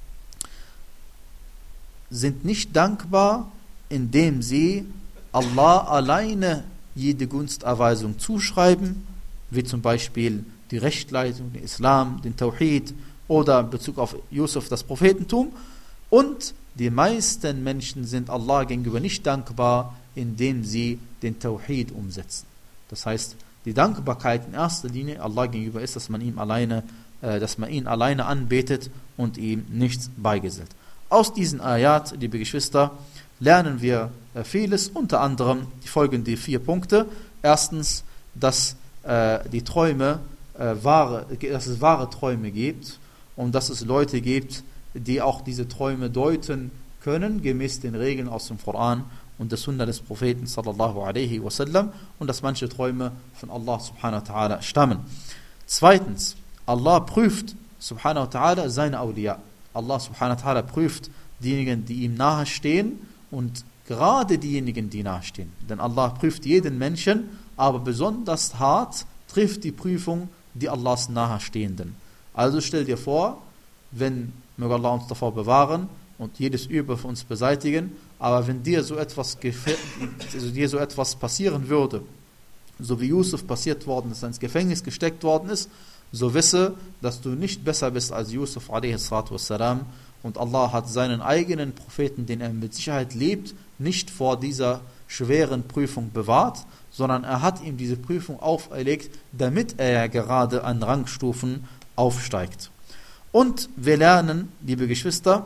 sind nicht dankbar, indem sie Allah alleine jede Gunsterweisung zuschreiben, wie zum Beispiel die Rechtleitung, den Islam, den Tawhid oder in Bezug auf Yusuf das Prophetentum. Und die meisten Menschen sind Allah gegenüber nicht dankbar, indem sie den Tawhid umsetzen. Das heißt, die Dankbarkeit in erster Linie Allah gegenüber ist, dass man ihm alleine, äh, dass man ihn alleine anbetet und ihm nichts beigesellt. Aus diesen Ayat, liebe Geschwister, lernen wir äh, vieles, unter anderem die folgenden vier Punkte. Erstens, dass äh, die Träume äh, wahre, dass es wahre Träume gibt und dass es Leute gibt, die auch diese Träume deuten können, gemäß den Regeln aus dem Koran und der Sunna des Propheten sallallahu alaihi wasallam, und dass manche Träume von Allah subhanahu wa ta'ala stammen. Zweitens, Allah prüft subhanahu wa ta'ala seine Awliya. Allah subhanahu wa ta'ala prüft diejenigen, die ihm nahe stehen, und gerade diejenigen, die nahe stehen. Denn Allah prüft jeden Menschen, aber besonders hart trifft die Prüfung die Allahs nahestehenden. Also stell dir vor, wenn, möge Allah uns davor bewahren und jedes Übel für uns beseitigen, aber wenn dir so etwas, also dir so etwas passieren würde, so wie Yusuf passiert worden ist, ins Gefängnis gesteckt worden ist, so wisse, dass du nicht besser bist als Yusuf alaihi salatu wassalam, und Allah hat seinen eigenen Propheten, den er mit Sicherheit liebt, nicht vor dieser schweren Prüfung bewahrt, sondern er hat ihm diese Prüfung auferlegt, damit er gerade an Rangstufen aufsteigt. Und wir lernen, liebe Geschwister,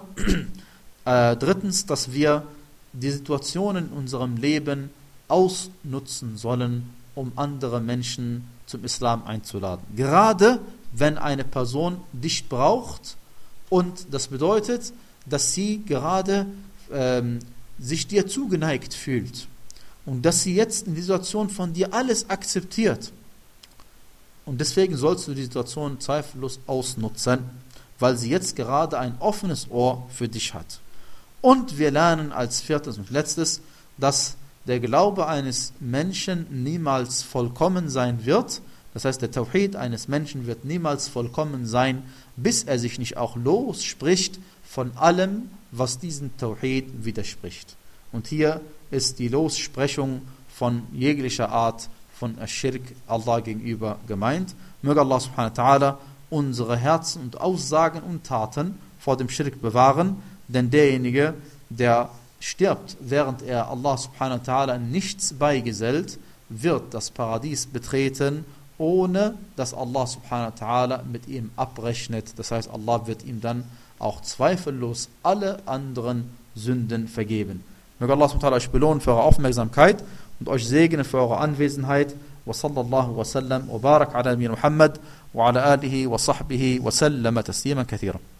äh, drittens, dass wir die Situationen in unserem Leben ausnutzen sollen, um andere Menschen zum Islam einzuladen. Gerade wenn eine Person dich braucht, und das bedeutet, dass sie gerade ähm, sich dir zugeneigt fühlt und dass sie jetzt in dieser Situation von dir alles akzeptiert. Und deswegen sollst du die Situation zweifellos ausnutzen, weil sie jetzt gerade ein offenes Ohr für dich hat. Und wir lernen als viertes und letztes, dass der Glaube eines Menschen niemals vollkommen sein wird. Das heißt, der Tawhid eines Menschen wird niemals vollkommen sein, bis er sich nicht auch losspricht von allem, was diesem Tawhid widerspricht. Und hier ist die Lossprechung von jeglicher Art von Aschirk Allah gegenüber gemeint. Möge Allah subhanahu wa ta'ala unsere Herzen und Aussagen und Taten vor dem Schirk bewahren, denn derjenige, der stirbt, während er Allah subhanahu wa ta'ala nichts beigesellt, wird das Paradies betreten, ohne dass Allah subhanahu wa ta'ala mit ihm abrechnet. Das heißt, Allah wird ihm dann auch zweifellos alle anderen Sünden vergeben. Möge Allah subhanahu wa ta'ala euch belohnen für eure Aufmerksamkeit und euch segnen für eure Anwesenheit. وصلى الله وسلم وبارك على نبينا محمد وعلى آله وصحبه وسلم تسليما كثيرا.